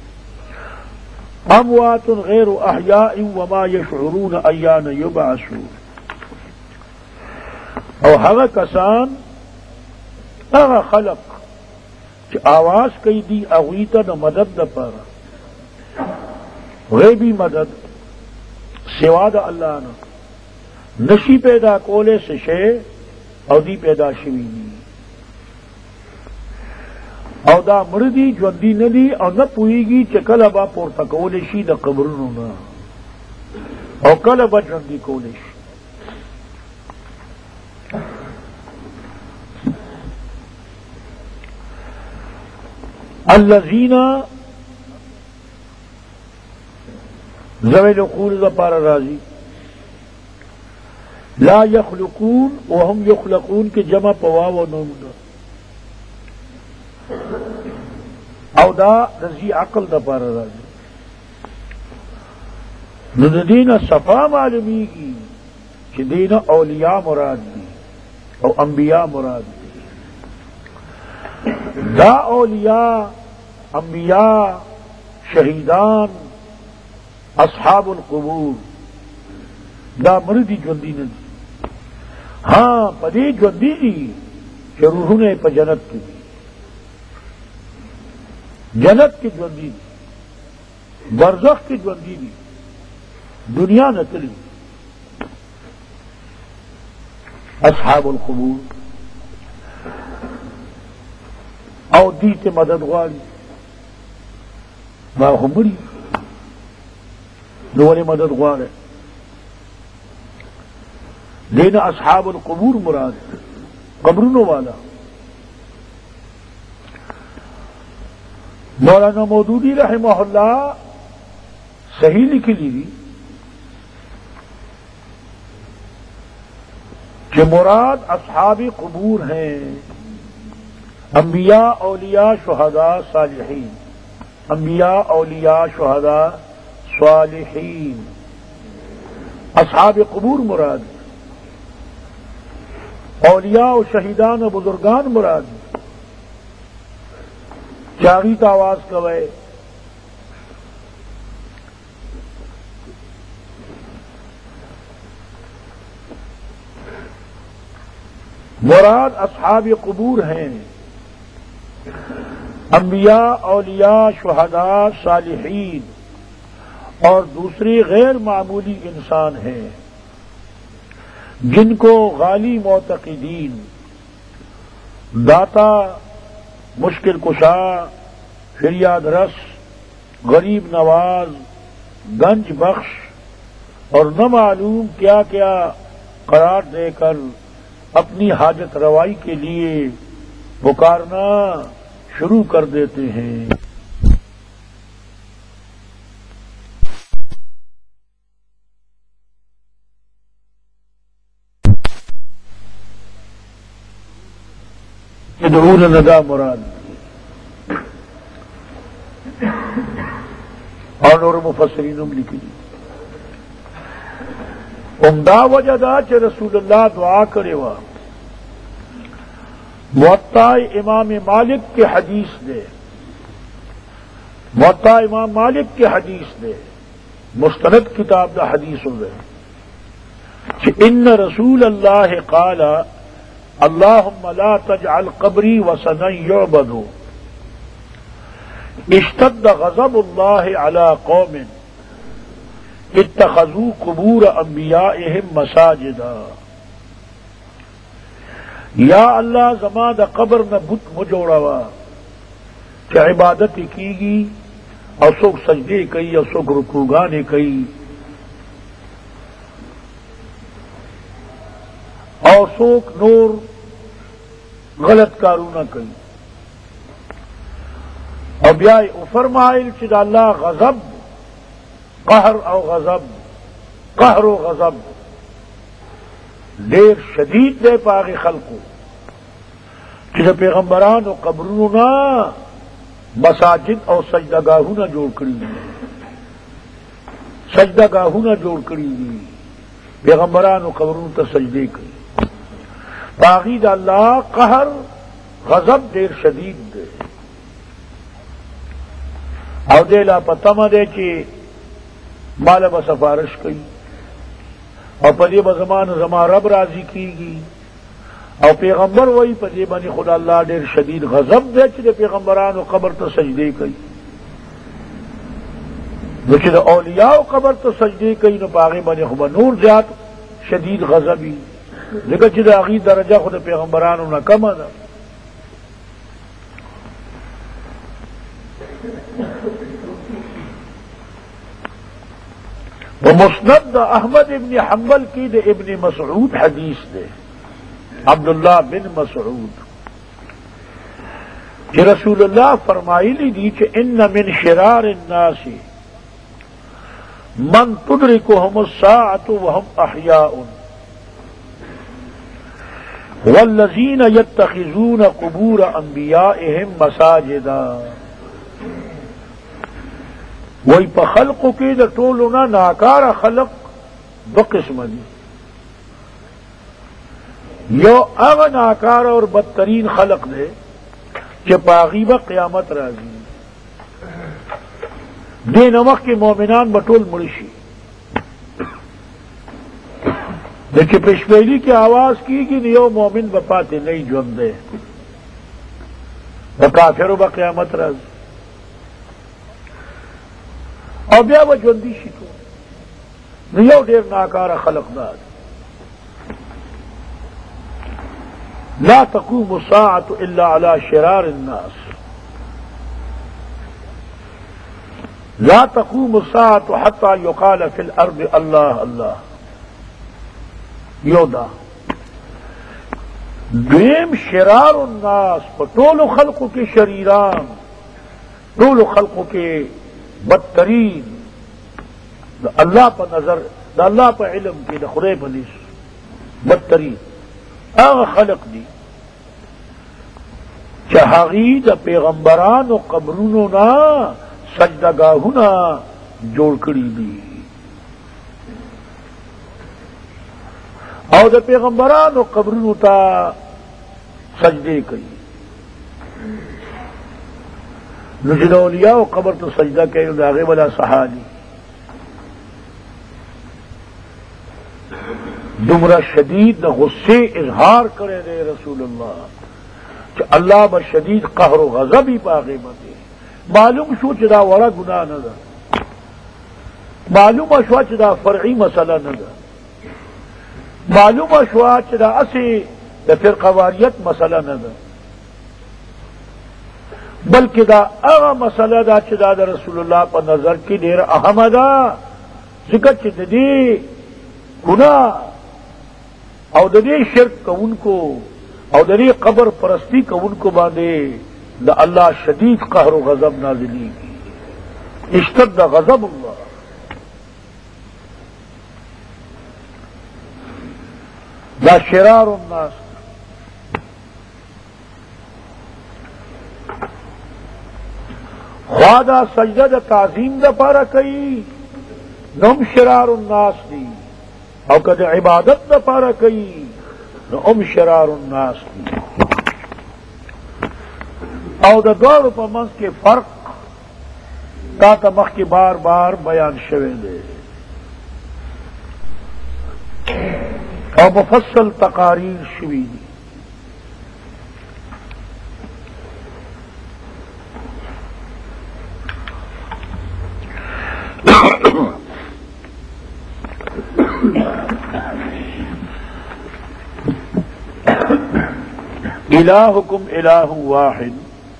اموات غیر احیاء وما یشعرون ایان یبعثون او هغه کسان هغه خلق آواز کئی دی اغویتا دا مدد دا پارا غیبی مدد سوا دا اللہ نا نشی پیدا کولے سے شے او دی پیدا شوی دی او دا مردی جوندی ندی او نا پوئی گی چکل با پورتا کولے شی دا قبرنو نا او کل با جوندی کولے شی الذین ذوی العقول دا پارا راضی لا یخلقون وهم یخلقون کے جمع پوا و نوم دا او دا رضی عقل دا پارا راضی ندین صفا معلومی کی کہ دین اولیاء مراد دی او انبیاء مراد دی دا اولیاء انبیاء شہیدان اصحاب القبور دا مردی جوندی ندی ہاں پدی جوندی دی کہ روحوں نے پا جنت کی دی جنت کی جوندی دی برزخ کی جوندی دی دنیا نتلی اصحاب القبور او دیت مدد غاری ما خمری نوال مدد غاری لینا اصحاب القبور مراد قبرنوں والا مولانا مودودی رحمہ اللہ صحیح لکھ لی کہ مراد اصحاب قبور ہیں انبیاء، اولیاء، شہداء، صالحین. انبیاء، اولیاء، شہداء، صالحین. اصحاب قبور مراد، اولیاء و شہیدان و بزرگان مراد. چاغی کا آواز کوئے مراد اصحاب قبور ہیں. انبیاء، اولیاء، شہداء، صالحین اور دوسری غیر معمولی انسان ہیں جن کو غالی معتقدین، داتا، مشکل کشا، فریاد رس، غریب نواز، گنج بخش اور نہ معلوم کیا کیا قرار دے کر اپنی حاجت روائی کے لیے پکارنا شروع کر دیتے ہیں. يدعون ندا مراد اور مفسرین لکھی. عمدہ وجہ دا کہ رسول اللہ دعا کرے وا موطا امام مالک کے حدیث دے، موطا امام مالک کے حدیث دے، مستند کتاب دا حدیث ہو گئے کہ ان رسول اللہ قال اللہم لا تجعل قبری وثنا یعبد اشتد غضب اللہ علی قوم اتخذوا قبور انبیائہم مساجدا. یا اللہ زما دا قبر نہ بت مجوڑوا کہ عبادت کی گی اور سوک سجدے کئی اور سوک رکوعانے کئی اور سوک نور غلط کارو نہ کئی. اور بیا فرمائل کہ اللہ غضب قہر او غضب، قہر و غضب دیر شدید دے پاغی خلقو کہ پیغمبران و قبرنا مساجد اور سجدگاہونا جوڑ کری دی، سجدگاہونا جوڑ کری دی، پیغمبران و قبرون تا سجدے کری. پاغی دا اللہ قہر غضب دیر شدید دے او دے لا پتما دے چی مالا با سفارش کئی اور پدی بزمان زمان رب راضی کی گی اور پیغمبر وہی پدی بنی خدا اللہ دیر شدید غضب دے چی پیغمبران و قبر تا سجدے کئی، جو چی اولیاء و قبر تا سجدے کئی نو پاغی بنی خدا نور زیاد شدید غضبی لیکن چی آغی درجہ خود پیغمبرانو نہ کم دا. وہ مسند احمد ابن حنبل کی دے ابن مسعود حدیث دے عبداللہ بن مسعود کہ رسول اللہ فرمائلی دی کہ ان من شرار الناس من تدرکهم الساعة وهم احیاء والذین یتخذون قبور انبیائهم مساجدا. وہی پا خلق کی دا ٹولونا ناکار خلق دو قسم دی. یو اغ ناکار اور بدترین خلق دے کہ پاغیبہ قیامت راضی دے نمک کے مومنان بٹول مرشی دیکھیں پشپیلی کی آواز کی گی نیو مومن بپاتے نہیں جون دے بکافر با قیامت راضی اور بیا وہ جوندی شکو نیو دیر ناکار خلق داد. لا تقوم الساعة الا على شرار الناس، لا تقوم الساعة حتى يقال في الارض اللہ اللہ. یودا دویم شرار الناس طول خلق کے شریران، طول خلق کے بدترین، دا اللہ پا نظر، دا اللہ پا علم کی، دا خدای پا نیس بدترین اغا خلق دی چہاغی دا پیغمبران و قبرونو نا سجدگاہونا جوڑ کری دی او دا پیغمبران و قبرونو تا سجدے کری نجد اولیاء و قبر تو سجدہ کہے داغے والا صحالی دمرا شدید دا غصے اظہار کرے دے رسول اللہ کہ اللہ بشدید قہر و غضب ہی پاگے بندے معلوم شو چدا وڑا گناہ نہ دا معلوم شو چدا فرعی مسئلہ نہ دا معلوم شو چدا اسی دا فرقواریت مسئلہ نہ دا بلکہ دا اغا مسئلہ دا چدا دا رسول اللہ پر نظر کی دیر اہم دا ذکر چد دی گناہ او ددی شرک کو ان کو او ددی قبر پرستی کو ان کو باندھے دا اللہ شدید قہر و غضب نازلی کی اشتد غضب اللہ دا شرار الناس خوادا سجدہ دا تعظیم دا پارا کئی نم شرار الناس دی او کد عبادت دا پارا کئی نم شرار الناس دی او دا دور پا منز کے فرق تا تمخ کے بار بار بیان شوے دے او مفصل تقاریر شوی دی الہکم الہ واحد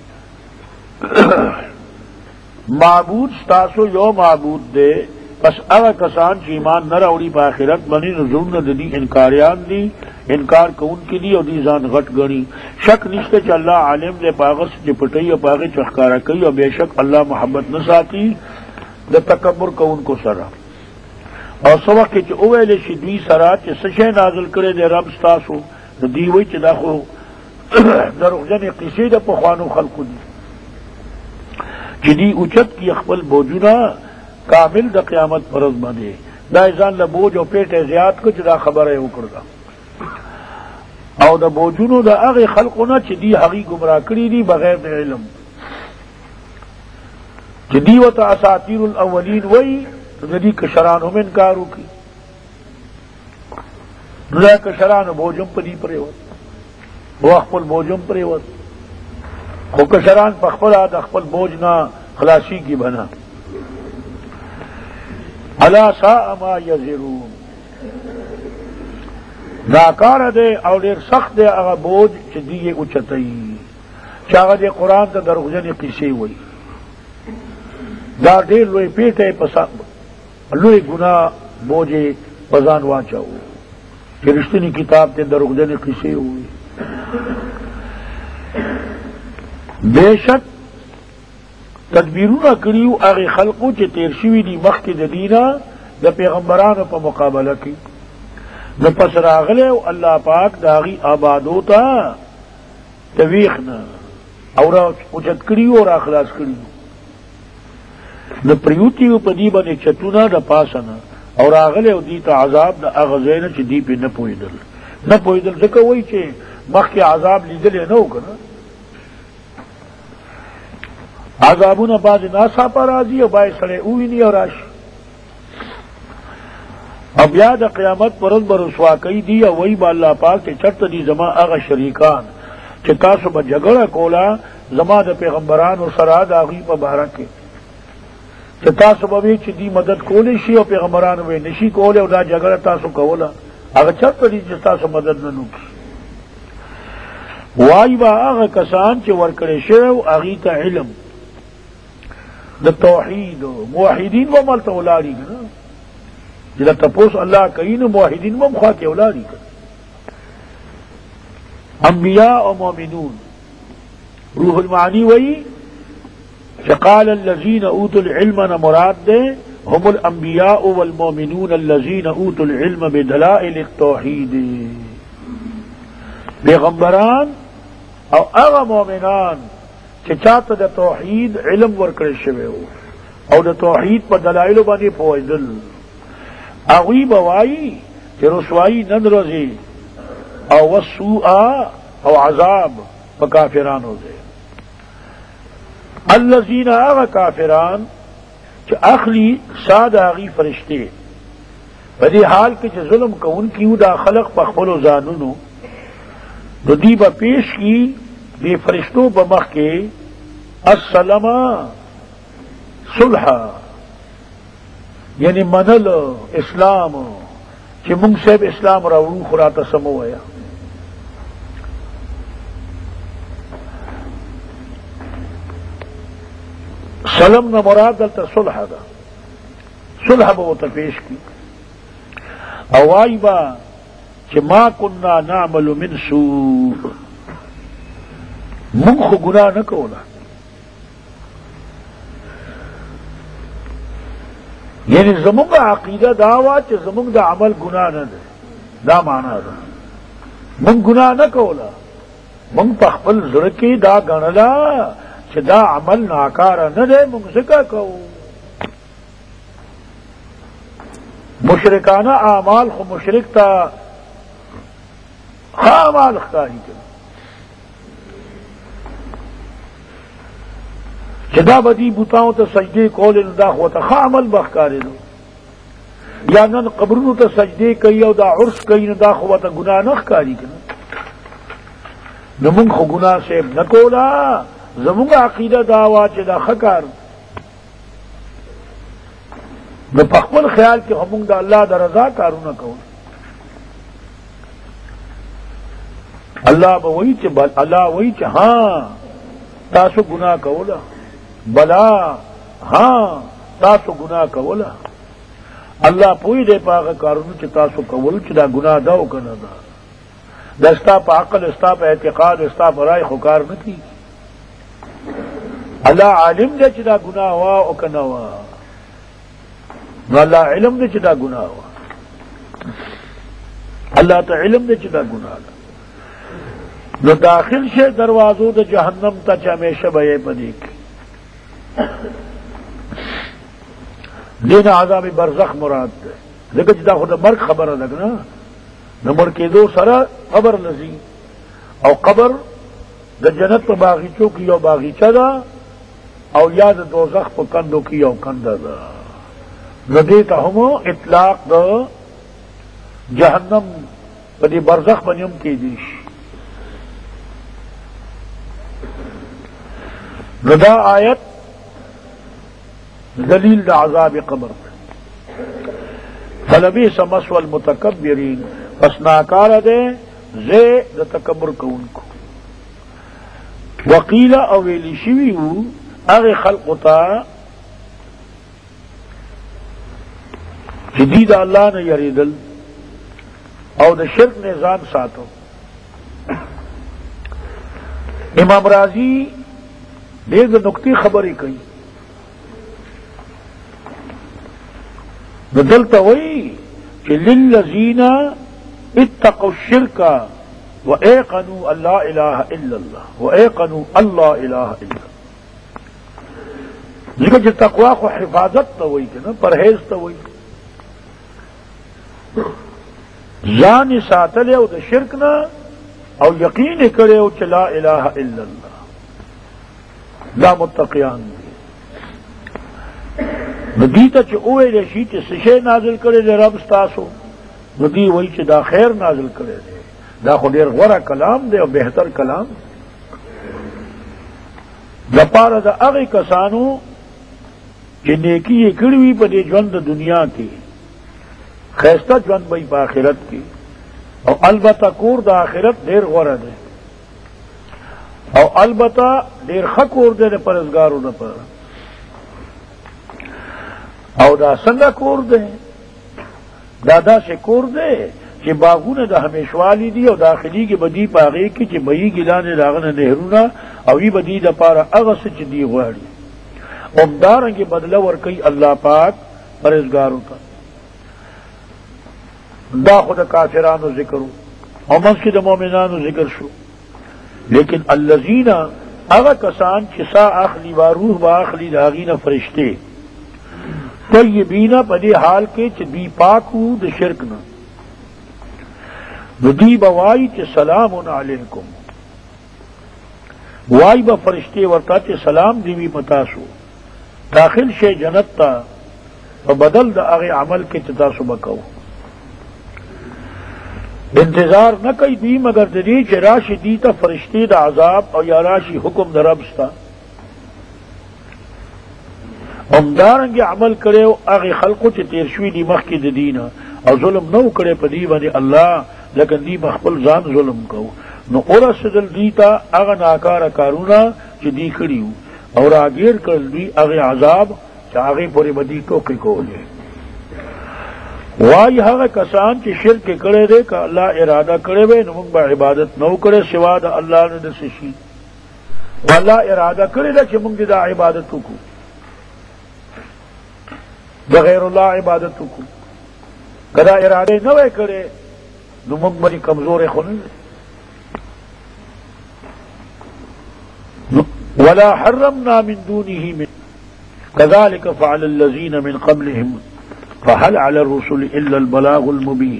معبود ستاسو یو معبود دے پس اغا کسان چی ایمان نہ راوڑی پا آخرت بنی نزول نہ دی انکاریان دی انکار کون کی دی اور دی زان غٹ گنی شک نشتے چ اللہ عالم دے پاغس چی پٹئی اور پاغی چخکارا کئی اور بے شک اللہ محبت نہ ساتی دا تکبر کون کو سرا اور سوق کے چ اویل شی دوی سرا چ سشے نازل کرے دے رب ستاسو دی وی چ داخو دروغجن قصے دا پخوانو خلقو دی جدی اچت کی اخبل بوجونا کامل دا قیامت فرض بندے دا ازان لبوج او پیٹ زیاد کو چدا خبر ہے اکڑا او دا بوجونو دا اغی خلقونا چدی حقی گمراہ کری دی بغیر دا علم جدی و تا اساطیر الاولین وی تو دی کشرانو میں انکارو کی دا کشرانو بوجم پدی پرے ہوتا وہ اخبل بوجم پر خو کشران پخبل آد اخبل بوجنا خلاصی کی بنا الا ساء ما یزرون ناکار دے او دیر سخت دے اغا بوج چی دیئے اچتئی چاگا دے قرآن تا درغجن قصے ہوئی دا دیر لوئی پیٹے لوئی گناہ بوجے پزان واچاو کہ رشتنی کتاب تے درغجن قصے ہوئی بے شک تدبیرونه کړیو هغه خلقو چې تیر شوي دي مخکې د دینا د پیغمبرانو په مقابله کې نو پس راغله او الله پاک د هغې آبادو ته تویخنه او را اوچت کړیو او را خلاص کړیو نو پریوتي په دې باندې چتونه د پاسه نه او راغله او دې ته عذاب د هغه ځای نه چې دې پې نه پوهېدل ځکه وایي چې مخکې عذاب لیدلې نه و که نه عذابونه بعضې ناڅاپه راځي او باید سړی وویني او راشي او بیا د قیامت پر ورځ به رسوا کوي دي او وایي به الله پاک چې چېرته دي زما هغه شریکان چې تاسو به جګړه کوله زما د پیغمبرانو سره د هغوی په باره کې چې تاسو به وایي چې دوی مدد کولی شي او پیغمبرانو به یې نشي کولی او دا جګړه تاسو کوله هغه چېرته دي چې تاسو مدد نه وکړي وای با هغه کسان چې ورکړی شوی و هغې ته علم د توحید موحدین به ملته ولاړي که نه چې د تپوس الله کوي نو موحدین به هم خوا کې ولاړي که انبیاء او مؤمنون روح المعانی وی چې قال الذین اوتوا العلم نه مراد ده هم الانبیاء والمؤمنون الذین اوتوا العلم بدلائل التوحید پیغمبران او هغه مؤمنان چې چاته د توحید علم ورکړی شوی وو او د توحید په دلایلو باندې پوهېدل، هغوی به وایي چې رسوایی نن راځي او وسوء او عذاب په کافرانو دی. الذین هغه کافران چې اخلی ساده هغوی فرشتې په دې حال کې چې ظلم کوونکي وو دا خلق په خپلو ځانونو، نو دی به پیش کی دې فرشتو په مخ کې السلام صلح، یعنی منل اسلام چې مونږ صاحب اسلام راوړو خو راته سم ووایه. سلم نه مراد دلته صلح ده، صلح به ورته پیش کی او وایي به چې ما كنا نعمل من سوء، مونږ خو ګناه نه کوله، یعنی زمونږ عقیده دا وه چې زمونږ د عمل ګناه نه ده، دا معنا ده. مونږ ګناه نه کوله، مونږ په خپل زړه کې دا ګڼله چې دا عمل ناکاره نه دی، مونږ ځکه کوو. مشرکانه اعمال خو مشرک ته ښه اعمال ښکاري چې دا به دي بوتاو ته سجدې کولې، نو دا خو ته ښه عمل به ښکارېدو. یا نن قبرونو ته سجدې کوي او دا عرس کوي، نو دا خو ته ګناه نه ښکاري که نه. نو مونږ خو ګناه صاحب نه کوله، زمونږ عقیده دا وه چې دا ښه کار. نو په خپل خیال کې خو مونږ د الله د رضا کارونه کوو. الله به وایي چې الله وایي چې ها تاسو ګناه کوله، بلا ها تاسو ګناه کوله. الله پوی دی په هغه کارونو چې تاسو کول چې دا ګناه ده او که نه ده. دا ستا په عقل، ستا په اعتقاد، ستا په رای خو کار نه کېږي. الله عالم دی چې دا ګناه وا او که نه وا، نو الله علم دی چې دا ګناه وا، الله ته علم دی چې دا ګناه ده. نو داخل شه دروازو د جهنم ته چې همیشه به یې په دې کې دین عذاب برزخ مراد ده، ځکه چې دا خو د مرګ خبره ده نه، د مړ کېدو سره قبر لذي، او قبر د جنت په باغیچو کې یو باغیچه ده او یا د دوزخ په کندو کې یو کنده ده. نو دې ته هم اطلاق د جهنم په دې برزخ باندې هم کېدی شي. نو دا آیت دلیل د عذاب قبر فلبئس مثوى المتکبرین، پس ناکار دے زی د تکبر کوونکو. وقیل او ویلی شویو اغی خلقو تا جدید اللہ نے یریدل او د شرک نے ځان ساتو. امام رازی ډېر د نکتې خبرې کوي. نو دلته وایي چې للذین اتقوا الشرک وایقنوا ان لا اله الا الله وایقنوا ان لا اله الا الله. ځکه چې تقوا خو حفاظت ته وایي که نه، پرهیز ته وایي. ځان یې ساتلی او د شرک نه او یقین یې کړی او چې لا اله الا الله، دا متقیان دی. نو دی ته چې وویلی شي چې څه شی نازل کړی دی رب ستاسو، نو دی وایي چې دا خیر نازل کړی دی، دا خو ډېر غوره کلام دی او بهتر کلام دپاره د هغې کسانو چې نیکي یې کړي وي په دې ژوند د دنیا کې، ښایسته ژوند به په آخرت کې، او البته کور د آخرت ډېر غوره دی، او البته ډېر ښه کور دی د پرهیزګارو لپاره. او دا څنګه کور دی؟ دا داسې کور دی چې باغونه د همیشوالي دي او داخليږي به دي په هغې کې چې بهیږي لاندې د هغه نه نهرونه، او وي به دي دپاره هغه څه چې دی غواړي. همدارنګې بدله ورکوي الله پاک پرهیزګارو ته. دا خو د کافرانو ذکر و او منځ کې د مؤمنانو ذکر شو. لیکن الذین اغا کسان چسا اخلی و روح و اخلی داغین فرشتے طیبین پدی حال کے چ دی پاکو د شرکنا ندی بوائی چ سلام علیکم وائی با فرشتے ورتا چ سلام دیوی متاسو داخل شے جنت تا و بدل دا اغی عمل کے تاسو بکو انتظار نہ کئی دی مگر ددی چ راشی دیتا فرشتے دا عذاب اور یا راشی حکم دا ربستا امدارنگی عمل کرے اغی خلقو چ تیرشوی دی مخ کی دینا اور ظلم نو کرے پدی بنی اللہ لیکن دی مخبل زان ظلم کو نو اورا سدل دیتا اغا ناکارا کارونا چ دی کریو اور آگیر کر دی اغی عذاب چ آگی پوری بدی ٹوکی کو لے وائی ہاں کسان چ شرک کرے دے کہ اللہ ارادہ کرے وے نمنگ با عبادت نو کرے سوا دا اللہ نے دسشی اللہ ارادہ کرے دا چ منگ دا عبادت کو بغیر اللہ عبادت کو کدا ارادے نہ کرے نمنگ بڑی کمزور خن ولا حرمنا من دونه من كذلك فعل الذين من قبلهم فهل على الرسل الا البلاغ المبين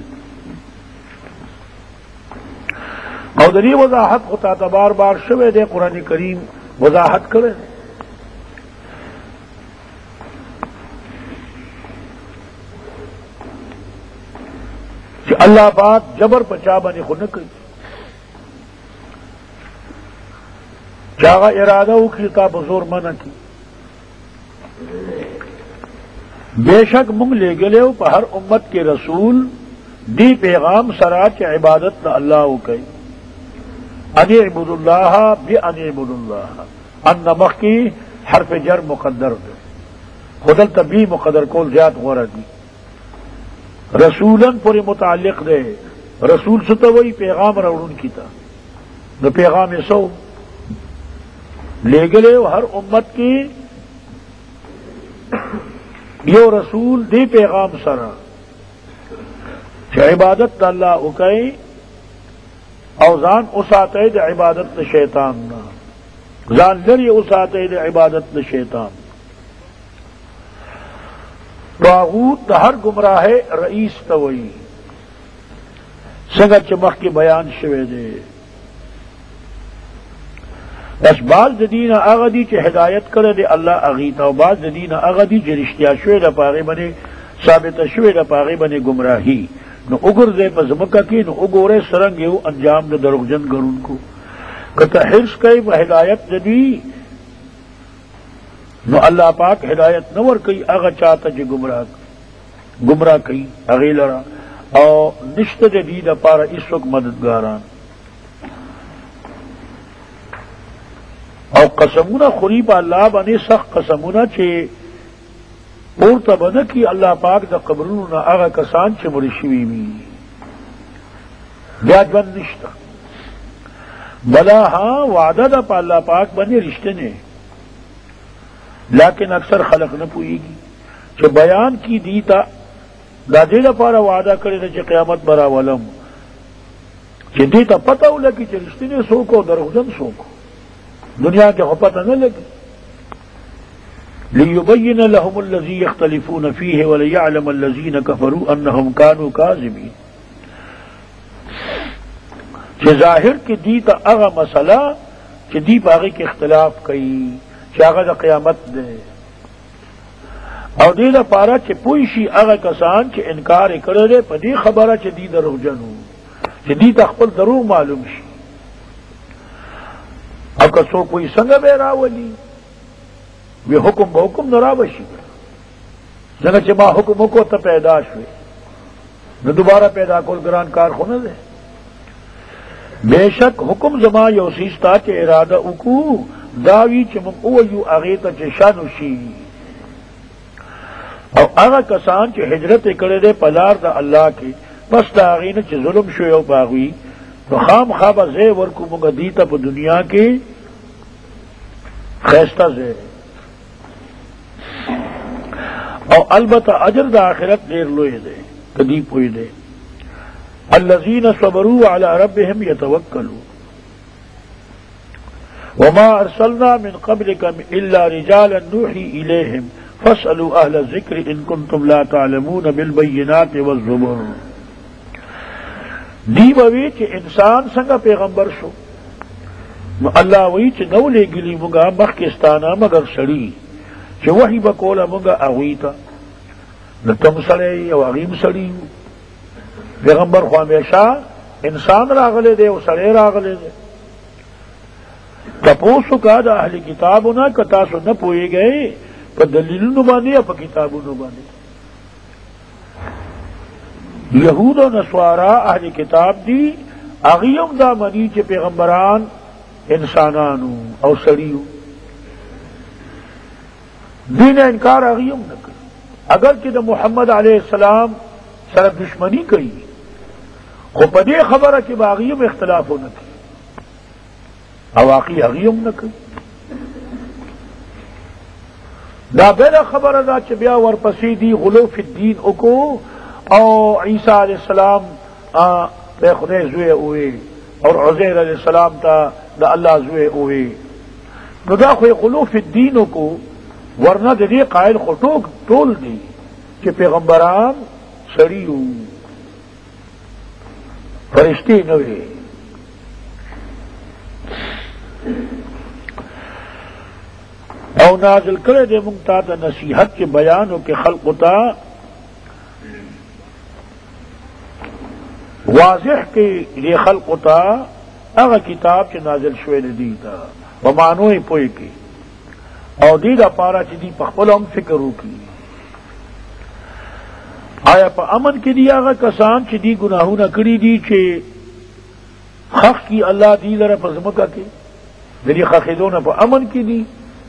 اور دری وضاحت ہوتا تھا بار بار شوے دے قرآن کریم وضاحت کرے کہ اللہ پاک جبر پچا بنی خود نہ کری چاہا ارادہ کی تا بزور منع کی بے شک منگ لے گلے پہ ہر امت کے رسول دی پیغام سرا کے عبادت نہ اللہ کئی ان اعبد اللہ بے ان اعبد اللہ ان نمک کی حرف جر مقدر دے خدل تبھی مقدر کو زیاد غورہ دی رسولن پورے متعلق دے رسول سے تو وہی پیغام روڑن کی تھا نہ پیغام سو لے گلے ہر امت کی یو رسول دی پیغام سرا عبادت اللہ اکئی اوزان اساتے د عبادت شیطان نہ زان لری اساتے د عبادت شیطان طاغوت ہر گمراہ رئیس توئی سنگ چمخ کے بیان شوے دے بس بعض دین اغدی چ ہدایت کرے دے اللہ اغیتا و بعض دین اغدی چ رشتیا شوے دا پاغے بنے ثابت شوے دا پاغے بنے گمراہی نو اگر دے پزمکہ کی نو اگورے سرنگیو انجام دا دروغجن گرون کو کتا حرص کئی و ہدایت جدی نو اللہ پاک ہدایت نور کئی اغا چاہتا جی گمراہ کئی اغی لڑا اور نشت جدید پارا اس وقت مددگاران اور قسمونا خریب اللہ بنے سخت قسمونا چھے پورتا بنا کی اللہ پاک دا قبرونونا اغا کسان چھے مرشوی می بیاج بند نشتا بلا ہاں وعدہ دا پا اللہ پاک بنے رشتے نے لیکن اکثر خلق نہ پوئے گی چھے بیان کی دیتا دا دیدہ پارا وعدہ کرے دا چھے قیامت برا ولم چھے دیتا پتہ ہو لگی چھے رشتے نے سوکو درغجن سوکو دنیا کے پتہ نہ لگے لِيُبَيِّنَ لَهُمُ الَّذِي يَخْتَلِفُونَ فِيهِ وَلِيَعْلَمَ الَّذِينَ كَفَرُوا أَنَّهُمْ كَانُوا كَاذِبِينَ کہ ظاہر کی دیتا اغا مسئلہ کہ دی پاغی کے اختلاف کئی کہ اغا دا قیامت دے اور دیدہ پارا کہ پوئشی اغا کسان کہ انکار کرے دے پا دی خبرہ کہ دی درو جنو کہ دی تخبر درو معلوم شی اب کسو کوئی سنگ بے راولی وی حکم بحکم نہ راوشی جنگا چھ ما حکم کو تا پیدا شوئے نہ دوبارہ پیدا کول گران کار خونا دے بے شک حکم زما یوسیستا چھ ارادہ اکو داوی چھ من اویو اغیتا چھ شانوشی اور اغا کسان چھ ہجرت کرے دے پلار دا اللہ کے پس دا اغینا چھ ظلم شوئے باغوی تو خام خوابہ زے ورکو منگا دیتا پا دنیا کے خیستہ زے اور البتہ اجر دا آخرت دیر لوئے دے قدیب ہوئی دے الذین صبروا علی ربهم یتوکلون وما ارسلنا من قبلك الا رجالا نوحي اليهم فاسألوا اهل الذکر ان کنتم لا تعلمون بالبینات والزبر. دی بوی چې انسان څنګه پیغمبر شو، الله وی چې نو لګلی مونږه مخکستانه مگر سړی چې وحی بکوله مونږه هغوی ته، نو تم سړی او هغیم سړی. پیغمبر خو همیشه انسان راغلی دی او سړی راغلی دی. تپوسو کا د اهل کتابونه که تاسو نه پوهېږئ په دلیلونو باندې او په کتابونو باندې. یهود و نصارا اهل کتاب دی، هغوی هم دا مني چې پیغمبران انسانانو او سړیو. دین انکار هغوی هم نه کوي، اگر چې د محمد علیه السلام سره دشمنی کوي، خو په دې خبره کې به هغوی هم اختلاف ونه کوي او واقعي هغوی هم نه کوي. دا بله خبره ده چې بیا ورپسې دی غلو فی الدین وکړو او عیسی علیہ السلام ته خدای زوی اوی اور عزیر علیہ السلام ته د الله زوی اوی. نو دا خو غلو فی الدین کو، ورنه د دې قائل خو ټول دی چې پیغمبران سړي وو، فرشتي نه وي. او نازل کړی دی مونږ ته د نصیحت کې بیانو کې خلقو ته واضح کې دې خلقو ته هغه کتاب چې نازل شوی دی ته په معنو یې پوه کړي او دې دپاره چې دې په خپل هم فکر وکړي. آیا په امن کې دي هغه کسان چې دې ګناهونه کړي دي چې خخ کی الله دې لره په ځمکه کې د دې خښېدونه په امن کې دي؟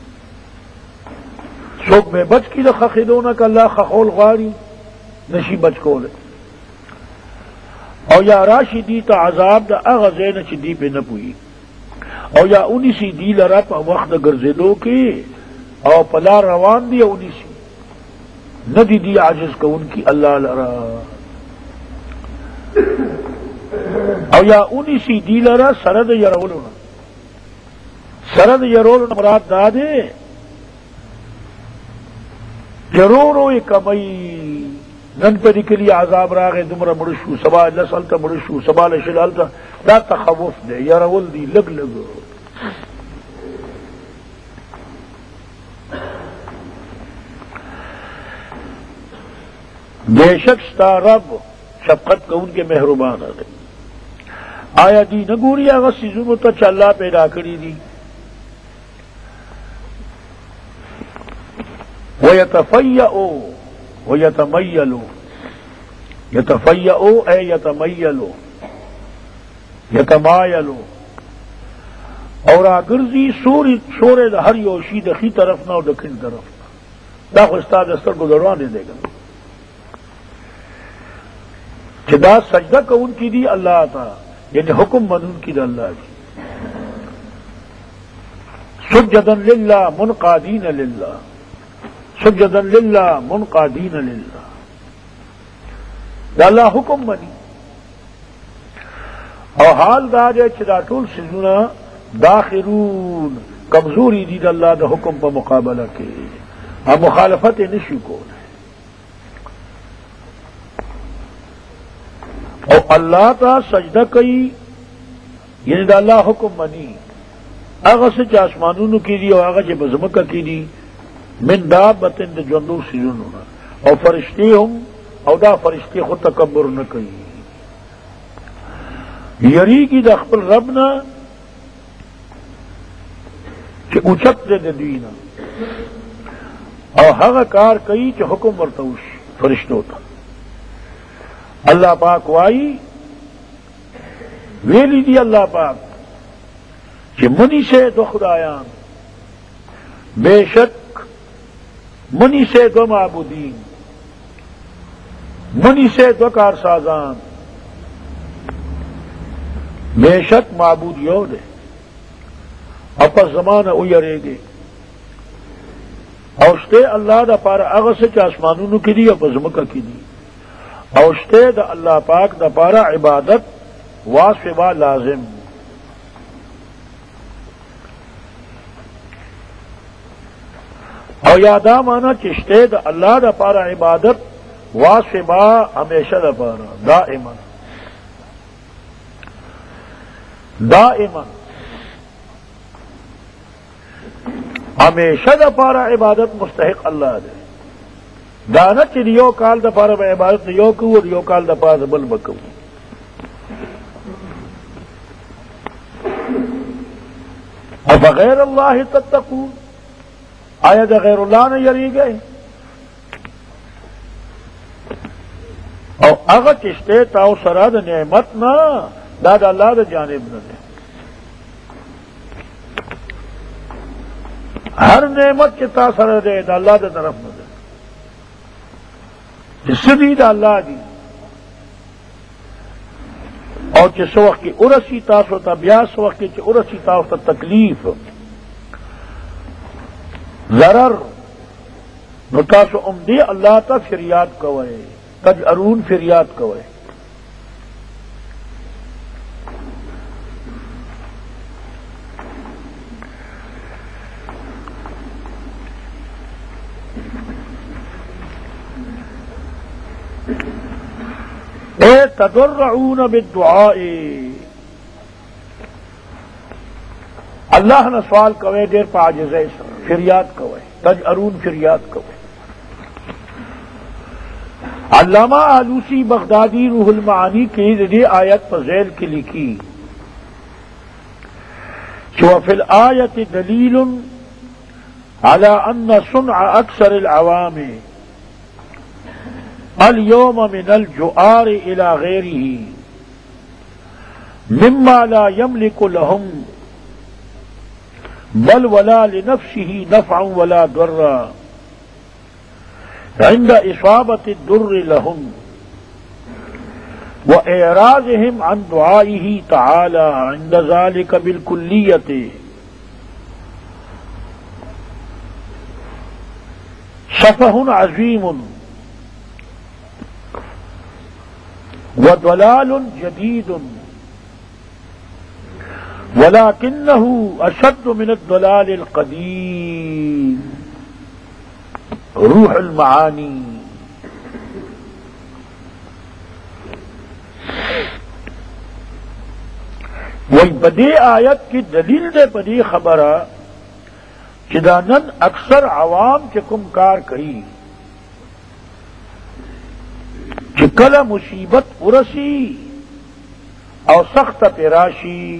څوک به بچ کی د خښېدونه که الله خخول غواړي نشي بچ کولی، او یا راشي دی ته عذاب د هغه ځای نه چې دی پې نه پوهي، او یا اونیسي دی لره په وخت د ګرځېدو کې او په لار روان دی اونیسي، نه دی دی عاجز کوونکي الله لره، او یا اونیسي دی لره سره د یرولو نه. سره د یرولو نه مراد دا دی ضرورو یې کمی. نن په دې کلي عذاب راغی دومره مړه شو، سبا لس هلته مړه شو، سبا له شل هلته، دا تخوف دی، یرول دی لږ لږ. بے شک ستا رب شفقت کوونکی مهربانه دی. آیا دی نه ګوري هغه څیزونو ته چې الله پیدا کړي دي؟ ويتفيأ ويتميل، يتفيأ اي يتميل، يتمايل، اور اگرزی سورے د هر یو شي د خي طرف نه او د کیڼ طرف نه. دا خو ستا د سترګو دروان دی ګنه چې دا سجده کوونکي دي الله ته، یعنی حکم منونکي د الله دي. سجدا لله منقادین لله، سجدا لله منقادین لله، دا الله حکم منی. او حال دا دی چې دا ټول سيزونه داخرون کمزوری دي د الله د حکم په مقابله کې، او مخالفت نشي کولی. او الله ته سجده کوي یعنی د الله حکم منی. هغه څه چې آسمانونو کې دي او هغه چې په ځمکه کې دي من دابتن د ژوندو سیزونو او فرشتي هم، او دا فرشتي خود تکبر نه کوي، یریږي د خپل رب نه چې اوچت دی د دوی نه، او هغه کار کوي چې حکم ورته وشي فرشتو ته. اللہ پاک وائی ویلی دی اللہ پاک کہ منی سے دو خدایان، بے شک منی سے دو معبودین، منی سے دو کارسازان، بے شک معبود یو دے اپا زمانہ اویرے گے اوشتے اللہ دا پارا اغس چا آسمانونو کی دی اپا زمکہ کی دی، اوشتے دا اللہ پاک دا پارا عبادت واسفہ لازم. او یادا مانا چشتے دا اللہ دا پارا عبادت واسبا ہمیشہ دا پارا دائما ہمیشہ دا پارا عبادت مستحق اللہ دے دانا چی یو کال دا پارا با عبادت یو کو اور یو کال دا پارا بل بکو افغیر اللہ تتقون آیا دا غیر اللہ نے یری گئے او اگر چشتے تاو سرا دا نعمت نا دا دا اللہ دا جانب نہ دے ہر نعمت کے تا سر دے دا اللہ دا طرف نہ دے جس دی دا اللہ دی اور جس وقت کی ارسی تاسو تا بیاس وقت کی ارسی تاسو تا تکلیف ضرر نو تاسو امدی اللہ تا فریاد کوئے تجأرون فریاد کوئے اے تضرعون بالدعاء اللہ نے سوال کوئے دیر پا عاجزے فریاد کوئے تجأرون فریاد کوئے علامہ آلوسی بغدادی روح المعانی کی ذی آیت پر ذیل کی لکھی وفي الآية دليل على أن صنع أكثر العوام اليوم من الجؤار إلى غيره مما لا يملك لهم بل ولا لنفسه نفعا ولا ضرا عند إصابة الضر لهم وإعراضهم عن دعائه تعالى عند ذلك بالكلية سفه عظيم وضلال جديد ولكنه أشد من الضلال القديم روح المعانی وہی بدی آیت کی دلیل دے بدی خبرہ چدانن اکثر عوام چکم کار کئی چکل مصیبت ارسی او سخت پیراشی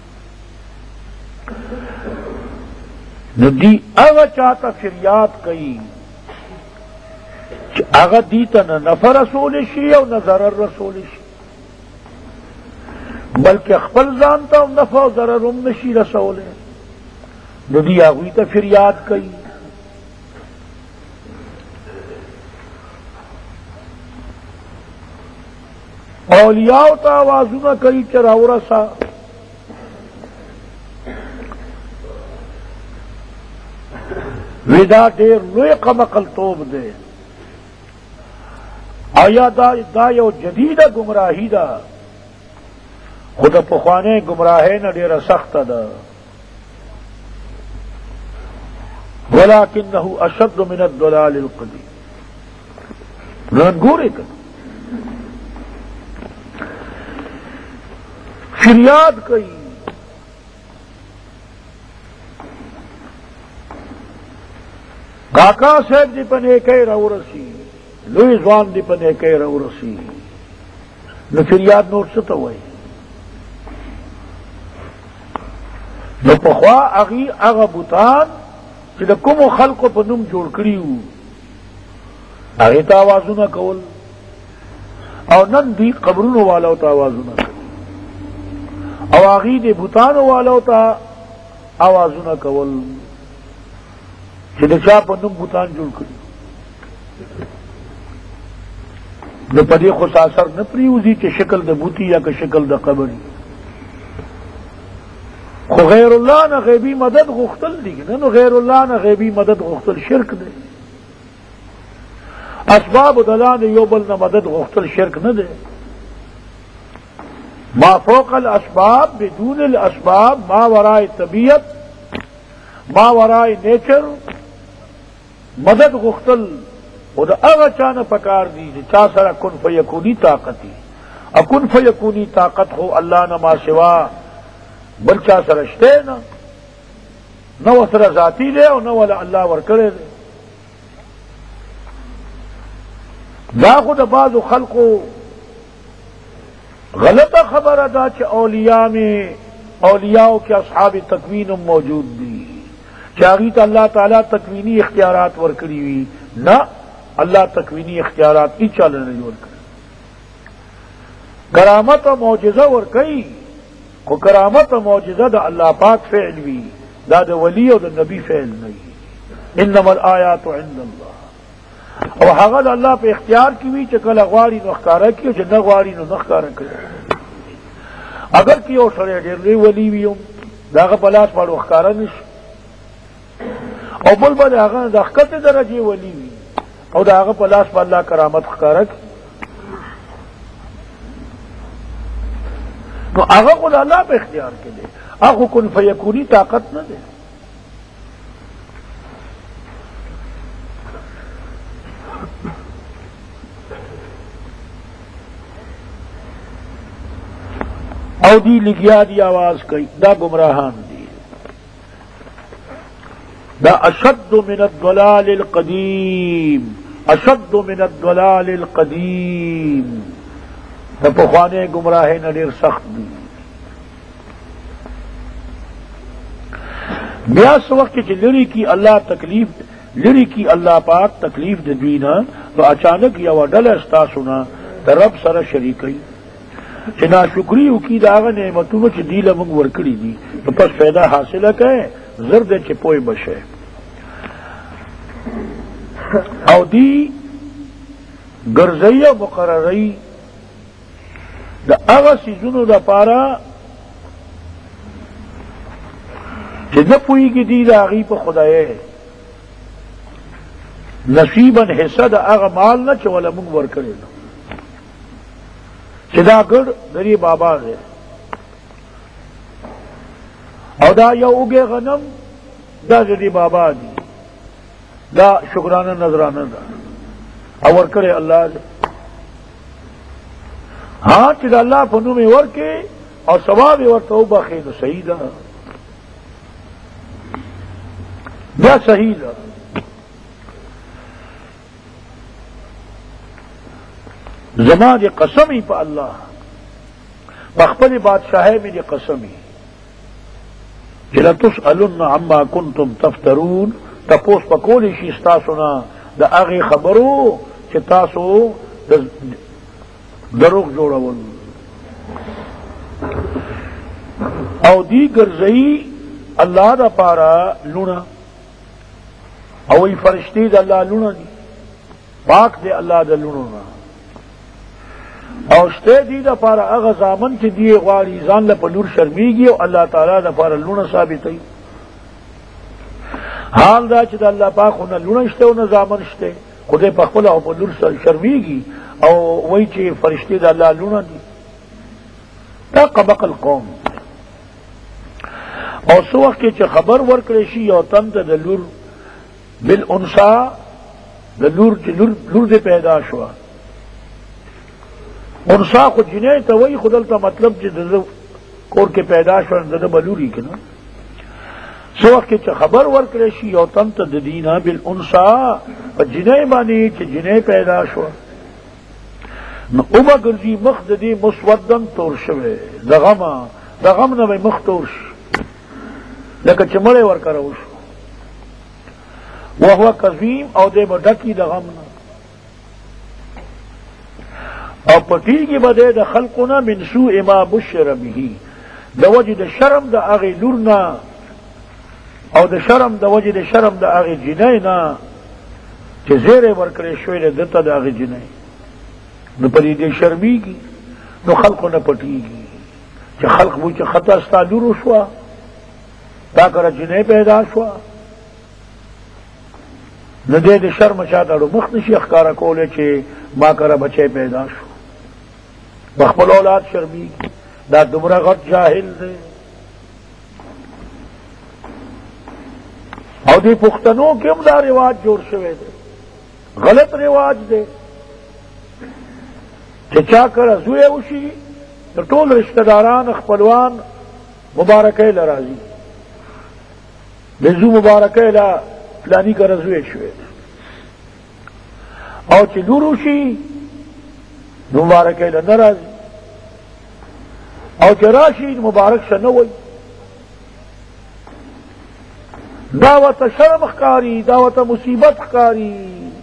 ندی اغا چاہتا فریاد کئی اغا دیتا نہ نفع رسول شی او نہ ضرر رسول شی بلکہ خپل زانتا او نفع او ضرر ام نشی رسول ندی اغوی تا فریاد کئی اولیاء تا آوازو نہ کئی چراو رسا ودا دیر لوی قمقل توب دے آیا دا یو جدید گمراہی دا خود پخوانے گمراہے نہ ڈیرا سخت دا ولکنہ اشد من الضلال القدیم رنگورے کر فریاد کئی کاکا صاحب دی پنے کئی رو رسی لوی زوان دی پنے کئی رو رسی نو فریاد نور ستا ہوئی نو پخوا اغی اغا بوتان چی دا کم خلق پا نم جوڑ کریو اغی تا آوازو نا کول او نن دی قبرونو والاو تا آوازو نا کول او اغی دی بوتانو والاو تا آوازو نا کول چی دا چا پا نم بوتان جوڑ کریو نو پدی خود اثر نہ پریوزی کہ شکل د بوتی یا کہ شکل د قبری خو غیر اللہ نہ غیبی مدد غختل دی نو غیر اللہ نہ غیبی مدد غختل شرک دے اسباب دلان یو بل نہ مدد غختل شرک نہ دے ما فوق الاسباب بدون الاسباب ما ورائے طبیعت ما ورائے نیچر مدد غختل او دا اغا چانا پکار دی چا سره کن فیکونی طاقتی اکن فیکونی طاقت خو اللہ نما سوا بل چا سره شتے نا نو سره ذاتی دے او نو اللہ ورکڑے دے. دا خود بعض خلقو غلط خبر ادا چ اولیاء میں اولیاء کے اصحاب تکوین موجود دی چاہیے اللہ تعالیٰ تکوینی اختیارات ورکڑی ہوئی نہ اللہ تکوینی اختیارات کی چل نہیں ورکڑی. کرامت و معجزہ ورکئی کو کرامت و معجزہ دا اللہ پاک فعل ہوئی دا دا ولی اور دا نبی فعل نہیں. انما الآیات عند اللہ اور حغد اللہ پہ اختیار کی ہوئی چکل اغواری نخکارہ کی اور جن اغواری نخکارہ کی اگر کی او سره ډېر ولی ویوم داغه پلاس پاړو اخکارا نش او بل بل هغه د حقیقت درجه ولی وی او داغه پلاس په الله کرامت اخکارا نو هغه خود الله په اختیار کې دی هغه کن فیکونی طاقت نه دی. او دی لگیا دی آواز کئی دا گمراہان دی دا اشد من الضلال القدیم اشد من الضلال القدیم دا پخوانے گمراہ نڈیر سخت دی. بیاس وقت چی لری کی اللہ تکلیف لری کی اللہ پاک تکلیف دوینا تو اچانک یا وڈل استا سنا دا رب سر شریکی چې ناشکری وکړي د هغه نعمتونو چې دی له موږ ورکړي دي نو پس فایده حاصله کړي زر دی چې پوه بشه او دی ګرځي او مقرري د هغه سيزونو لپاره چې نه پوهېږي دی د هغې په خدای نصیبا حصه د هغه مال نه چې وله موږ ورکړی نو چې دا ګډ دری بابا دی او دا یو اوږې غنم دا دری بابا دی دا شکرانه نظرانه ده او ورکړی الله دی. ها چې د الله په نوم یې ورکړې او ثواب یې ورته وبخې نو صحیح ده بیا صحیح ده. زما دی قسمی پا اللہ پخپل بادشاہی میں دی قسمی لتسألن عما کنتم تفترون تپوس پکولی شیستا سنا دا اغی خبرو چی تاسو دروغ جوڑون او دی گرزئی اللہ دا پارا لونا او ای فرشتی دا اللہ لونا دی پاک دے اللہ دا لونا او شته دی دا پارا اغا زامن چې دی غواړي ځان له په لور شرمیږي او الله تعالی دا پارا لونه ثابتوي. حال دا چې د الله پاک نه لونه شته او نه زامن شته خدای په خپل او په لور شرمیږي او وایي چې فرشتي د الله لونه دي. دا قبق القوم او سو وخت چې خبر ورکړي شي او تم ته د لور بالانثى د لور چې لور دې پیدا شو انسا خود جنہیں تو وہی خدلتا مطلب جو کور کے پیداش اور اندر بلوری کے نا سو وقت کے خبر ورکریشی او تم تا دینا بالانسا و جنہیں مانی چھ جنہیں پیداش ہوا نو اوبا گرزی مخ دی مسودن تورشوے دغم نوی مخ تورش لکا چمڑے ورکروش وہو قزیم او دے بڈکی دغم نا او پٹی کی بدے دا خلقنا من سوء ما بشر به دا وجه دا شرم دا اغی لورنا او دا شرم دا وجه دا شرم دا اغی جنینا چه زیر ورکر شوی دا دتا دا اغی جنی نو پدی دے شرمی کی نو خلقنا پٹی کی چه خلق بو چه خطا ستا لورو شوا تا کرا جنی پیدا شوا نو دے دا شرم چاہتا رو مخنشی اخکارا کولے چه ما کرا بچے پیدا شو بخبل اولاد شرمی دا دمرا غٹ جاہل دے او دی پختنوں کے ہم دا رواج جوڑ شوے دے غلط رواج دے کہ چا کر زوے اوشی تو ټول رشتہ داران خپلوان مبارکہ لرازی بزو مبارکہ لا فلانی کا رزوے شوے دے او چی لور اوشی مبارکہ لنرازی او چی راشی مبارک شنوئی دعوت شرم خکاری دعوت مصیبت خکاری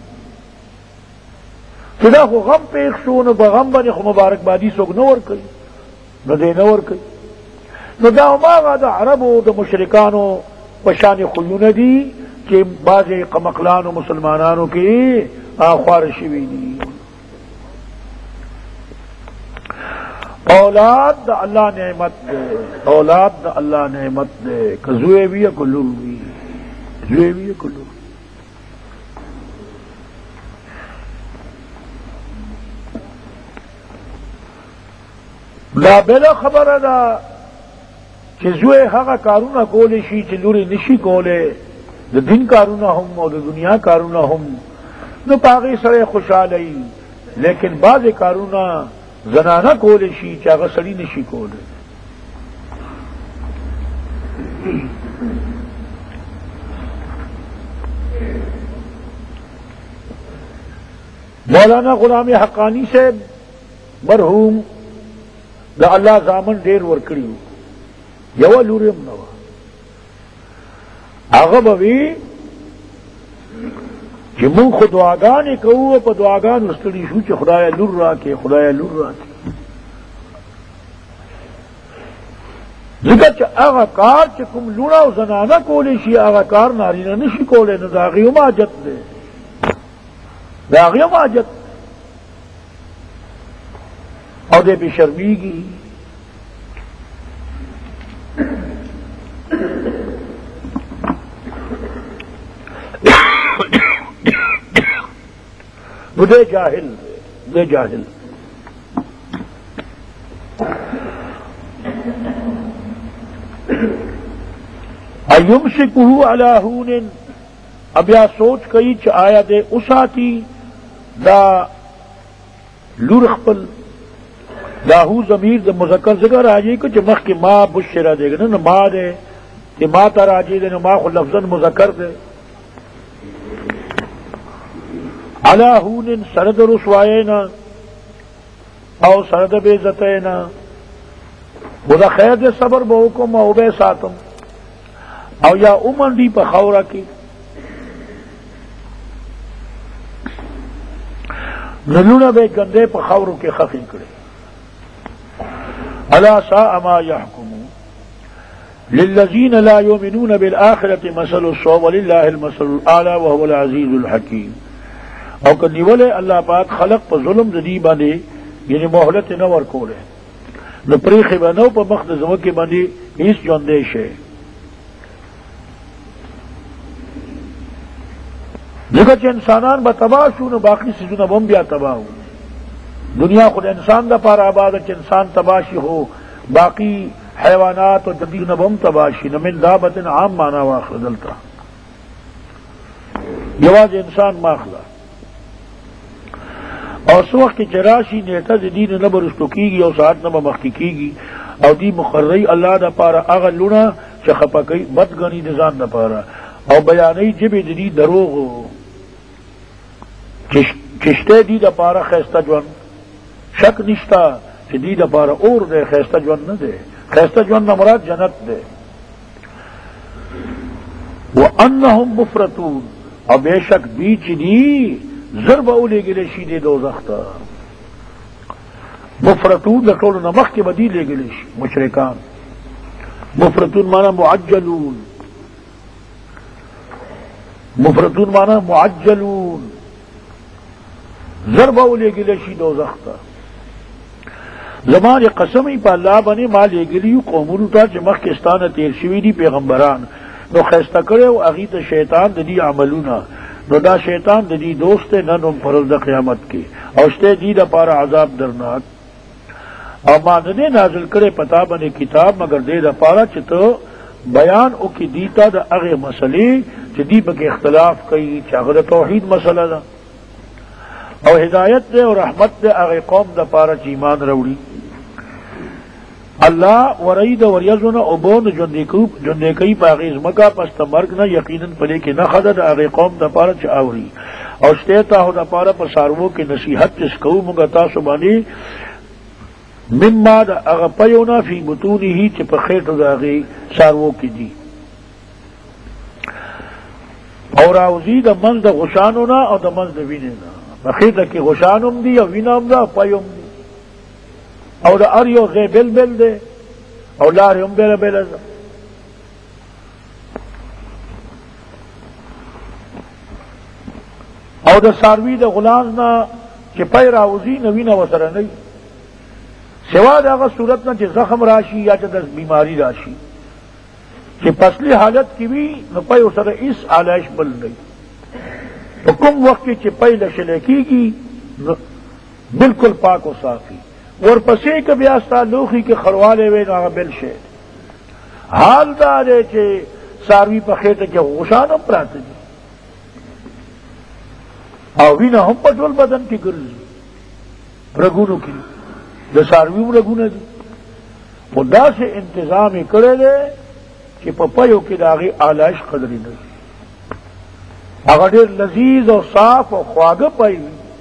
خدا خو غم پیخ شو نو بغم بنی خو مبارکبادی سوک نور کئی نو دے نور کئی نو دا ماغا دا عربو دا مشرکانو پشان خلون دی کہ بعض قمقلانو مسلمانانو کی خوار شوی دی اولاد دا اللہ نعمت دے اولاد دا اللہ نعمت دے کزوے بھی کلو بھی زوے بھی کلو لا بلا خبر دا کہ زوے حقا کارونا کولے شی چی لوری نشی کولے دا دن کارونا ہم اور دا دنیا کارونا ہم نو پاغی سرے خوشحالی لیکن بعض کارونا زنانہ کولے شی چاگا سڑی نشی کولے مولانا غلام حقانی سے مرحوم دا اللہ زامن دیر ورکڑی ہو یو لوریم نوا آغا بوی کہ من خود دعاگانی کہو پا دعاگان استری شو چی خدایا لور را کے خدایا لور را کے ذکر چی آغا کار چی کم لونا و زنانا کولی شی آغا کار نارینا نشی کولی نا داغیو ماجت دے داغیو ماجت اور دے بے شرمیگی دے جاہل دے جاہل ایمسکہ علی ہون اب یا سوچ کئی چ آیا دے اساتی دا لورخپل داہو ضمیر دا مذکر ذکر آجی کہ چمخ کی ماں بشرا دے گا نا ماں دے کہ ماں تر آجی دے نا ماں خود لفظاً مذکر دے علا ہون سرد رسوائینا او سرد بیزتینا خدا خیر دے صبر بہکم او بے ساتم او یا امن دی پا خورا کی نلونا بے گندے پا خورو کے خفی کرے الا ساء ما يحكمون للذين لا يؤمنون بالآخرة مثل السوء ولله المثل الأعلى وهو العزيز الحكيم او کنی ولے اللہ پاک خلق پا ظلم زدی باندے یعنی محلت نور کولے نو پریخی بانو پا مخد زمکی باندے اس جوندیش ہے دیکھا چھ انسانان با تباہ شو نو باقی سیزونا بم بیا تباہ ہو دنیا خود انسان دا پارا آباد چھ انسان تباشی ہو باقی حیوانات و جدید نبم تباشی نمن دابت عام مانا واخر دلتا جواز انسان ماخلا اور اس وقت کی چراشی نیتا دین نبر اس کو کی گی اور ساتھ نبا مخی کی گی اور دی مقرری اللہ دا پارا اغل لنا چخپا کئی بدگنی نظام دا پارا اور بیانی جب دی دروغ چشتے دی دا پارا خیستہ جوان شک نشتا کہ دی دا پارا اور دے خیستہ جوان نہ دے خیستہ جوان نہ مراد جنت دے وَأَنَّهُمْ مُفْرَتُونَ اور بے شک بیچ دی ضرب اولے گلے شی دے دوزخ تا مفرتون لکھول نمخ کے بدی لے گلے شی مشرکان مفرتون مانا معجلون مفرتون مانا معجلون ضرب اولے گلے شی دوزخ تا زمان قسمی پا اللہ بنے ما لے گلیو قومونو تا چمخ کستان تیر شوی دی پیغمبران نو خیستہ کرے و اغیت شیطان دی عملونا نو دا شیطان دی دوست نہ نم فرض دا قیامت کی اوشتے دی دا پارا عذاب درناک اور ماندنے نازل کرے پتا بنے کتاب مگر دے دا پارا چتو بیان او کی دیتا دا اغه مسئلے چې دی په اختلاف کوي چې هغه توحید مسئله ده او ہدایت دے اور رحمت دے اغه قوم د پاره چې ایمان راوړي اللہ ورید وریزن ابون جندے کئی پاغیز مکا پس تمرگ نہ یقیناً پلے کے نہ خدد اغی قوم دا پارا چاوری اور شتیتا ہو دا پارا پر سارو کی نصیحت جس کو مگا تاسو بانی مما دا اغا پیونا فی بطونی ہی چپ خیٹ دا اغی سارو کی دی اور آوزی دا منز دا غشانونا اور دا منز دا وینینا بخیٹ کی غشانم دی اور وینام دا پیوم دی او دا اریو غی بل بل دے او لاری ام بل بل دا او دا ساروی دا غلازنا چی پای راوزی نوینا وسر نئی سوا دا اغا صورتنا چی زخم راشی یا چی دا بیماری راشی چی پسلی حالت کی بھی نو پای وسر اس آلائش بل نئی تو کم وقت چی پای لشلکی کی بالکل پاک و صافی اور پسے کے بیاستا لوخی کے خروالے وے ناغا بل شے حال دارے چھے ساروی پا خیٹے کے غشان ہم پراتے جی آوینا ہم پٹول بدن کی گرزی رگونو کی دا ساروی رگونو دی وہ دا سے انتظامی کرے دے کہ پپایو کی داغی آلائش قدری نہیں اگر دیر لذیذ اور صاف اور خواگہ پائی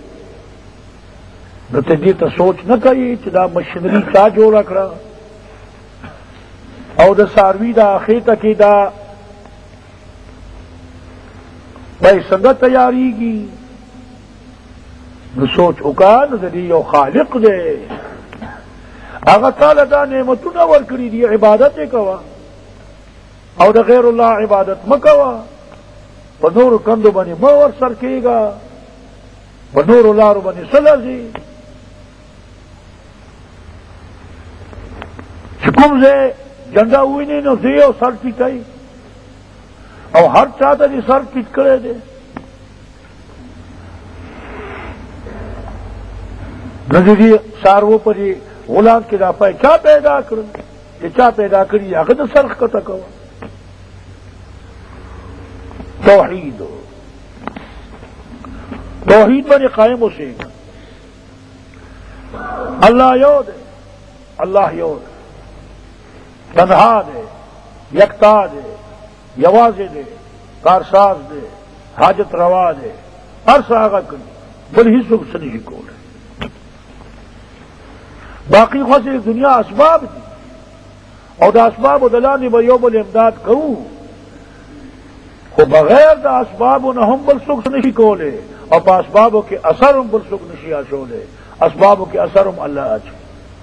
نو ته دې ته سوچ نه کوي چې دا مشینری چا جوړه کړه او د ساروی دا خېټه کې دا بھائی څنګه تیاریږي نو سوچ وکړه نو د دې یو خالق دی هغه تعالی دا نعمتونه ورکړي دي عبادت یې کوه او د غیر الله عبادت مه کوه په نورو کندو باندې مه ور سر کېږه په نورو لارو باندې څه لرځي چکم سے جنڈا ہوئی نہیں نو دے اور سر ٹکائی اور ہر چاہتا جی سر ٹک کرے دے نظری سارو پر یہ غلام کے دا پائے چاہ پیدا کرو یہ چاہ پیدا کری اگر سرخ کا تک توحید توحید بنے قائم اسے اللہ یود ہے اللہ یود تنہا دے یکتا دے یواز دے کارساز دے حاجت روا دے عرص آگا کری بل ہی سکھ سنی کو دے باقی خاصی دنیا اسباب دی اور دا اسباب و دلانی بیوم الامداد کروں خو بغیر دا اسباب و نہم بل سکھ سنی کو لے اور پا اسبابوں کے اثرم بل سکھ نشی آشو لے اسبابوں کے اثرم اللہ آچو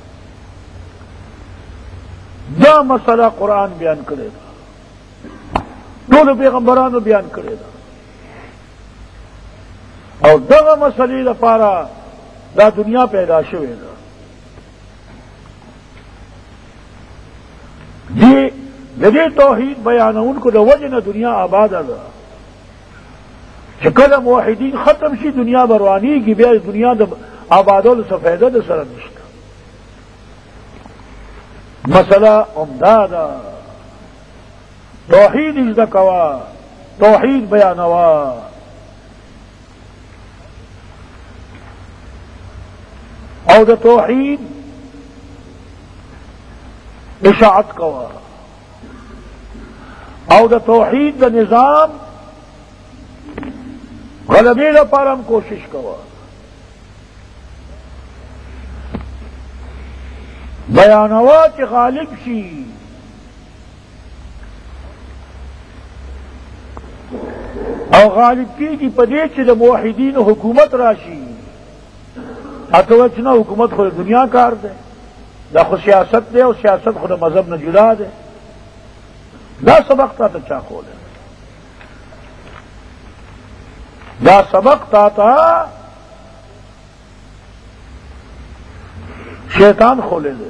دا مسئلہ قرآن بیان کرے گا دونوں پیغمبرانو بیان کرے گا اور دغه مسئلے لپاره دا دنیا پیدا شوه ده د دې توحید بیانونکو د وجه نه دنیا آباده ده چې کله موحدین ختم شي دنیا بروانیږي بیا دنیا د آبادولو څه فایده ده سره نشته مسئلہ امدادا توحید اجدا کوا توحید بیانوا او دا توحید اشاعت کوا او دا توحید دا نظام غلبی لپاره ہم کوشش کوا بیانوا چې غالب شي او غالب کیږي په دې چې د موحدینو حکومت راشي اته چې نه حکومت خو دنیا کار دی دا خو سیاست دی او سیاست خو د مذهب نه جدا دی دا سبق تا چا کوله دا سبق تا شیطان کھولے دے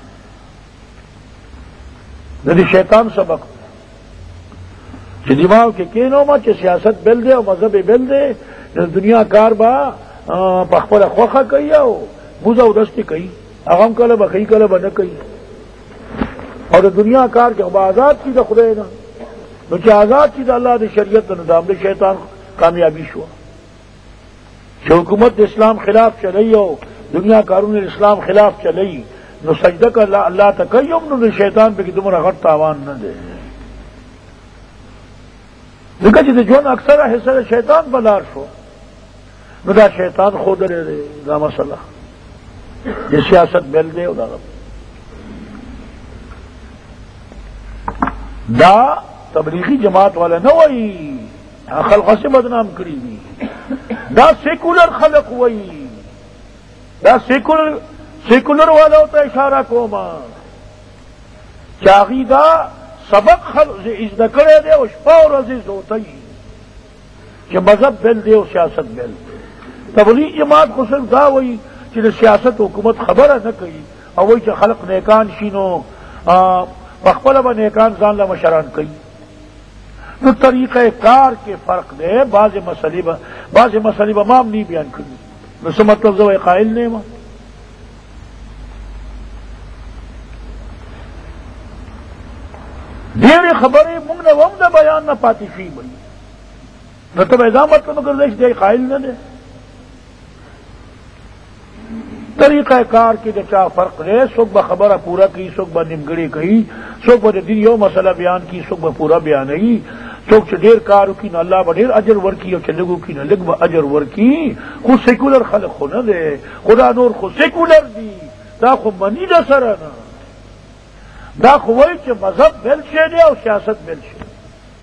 یعنی شیطان سبق کہ دماغ کے کینوں میں کہ سیاست بل دے اور مذہب بل دے دنیا کار با پخپل خوخا کئی ہو موزا ادستی کئی اغم کل بخی کل بن کئی اور دنیا کار کے آزاد کی دا خدے نا نو آزاد کی دا اللہ دے شریعت دا نظام دے شیطان کامیابی شوا جو حکومت اسلام خلاف چلی ہو دنیا کارون اسلام خلاف چلی نو سجدہ کا اللہ تکیم نو شیطان پہ کہ تمہارا غٹ تاوان نہ دے دیکھا جی جو اکثر حصہ شیطان بلار شو نو دا شیطان خود رے دے دا مسئلہ یہ سیاست بیل دے دا تبلیغی جماعت والا نہ وہی خلق سے بدنام کری دی دا سیکولر خلق وہی دا سیکولر والا ہوتا اشارہ کوما چاغی دا سبق خلق از دکڑے دے او شپا اور عزیز ہوتا ہی کہ مذہب بیل دے او سیاست بیل دے تبلیغ جماعت کو صرف دا وہی کہ سیاست حکومت خبر نہ کہی اور وہی کہ خلق نیکان شینو بخبل با نیکان زان لا مشران کئی تو طریقہ کار کے فرق دے بعض مسئلے بمام نہیں بیان کری نسو مطلب زوئے قائل نے ماں دیوی خبری منگ نہ وم نہ بیان نہ پاتی فی بئی نہ تو ایزا مطلب اگر دیکھ دے قائل نہ دے طریقہ کار کی جچا فرق دے سوک بخبرہ پورا کی سوک با نمگڑی کہی سوک با دن یو مسئلہ بیان کی سوک با پورا بیان ہے سوک چھ دیر کارو کی نہ اللہ با دیر اجر ورکی اور چھ لگو کی نہ لگ با اجر ورکی خود سیکولر خلق خو نہ دے خدا نور خود سیکولر دی دا خو منی دا سرانا دا خو وہی چھ مذہب بیل شے دے اور سیاست بیل شے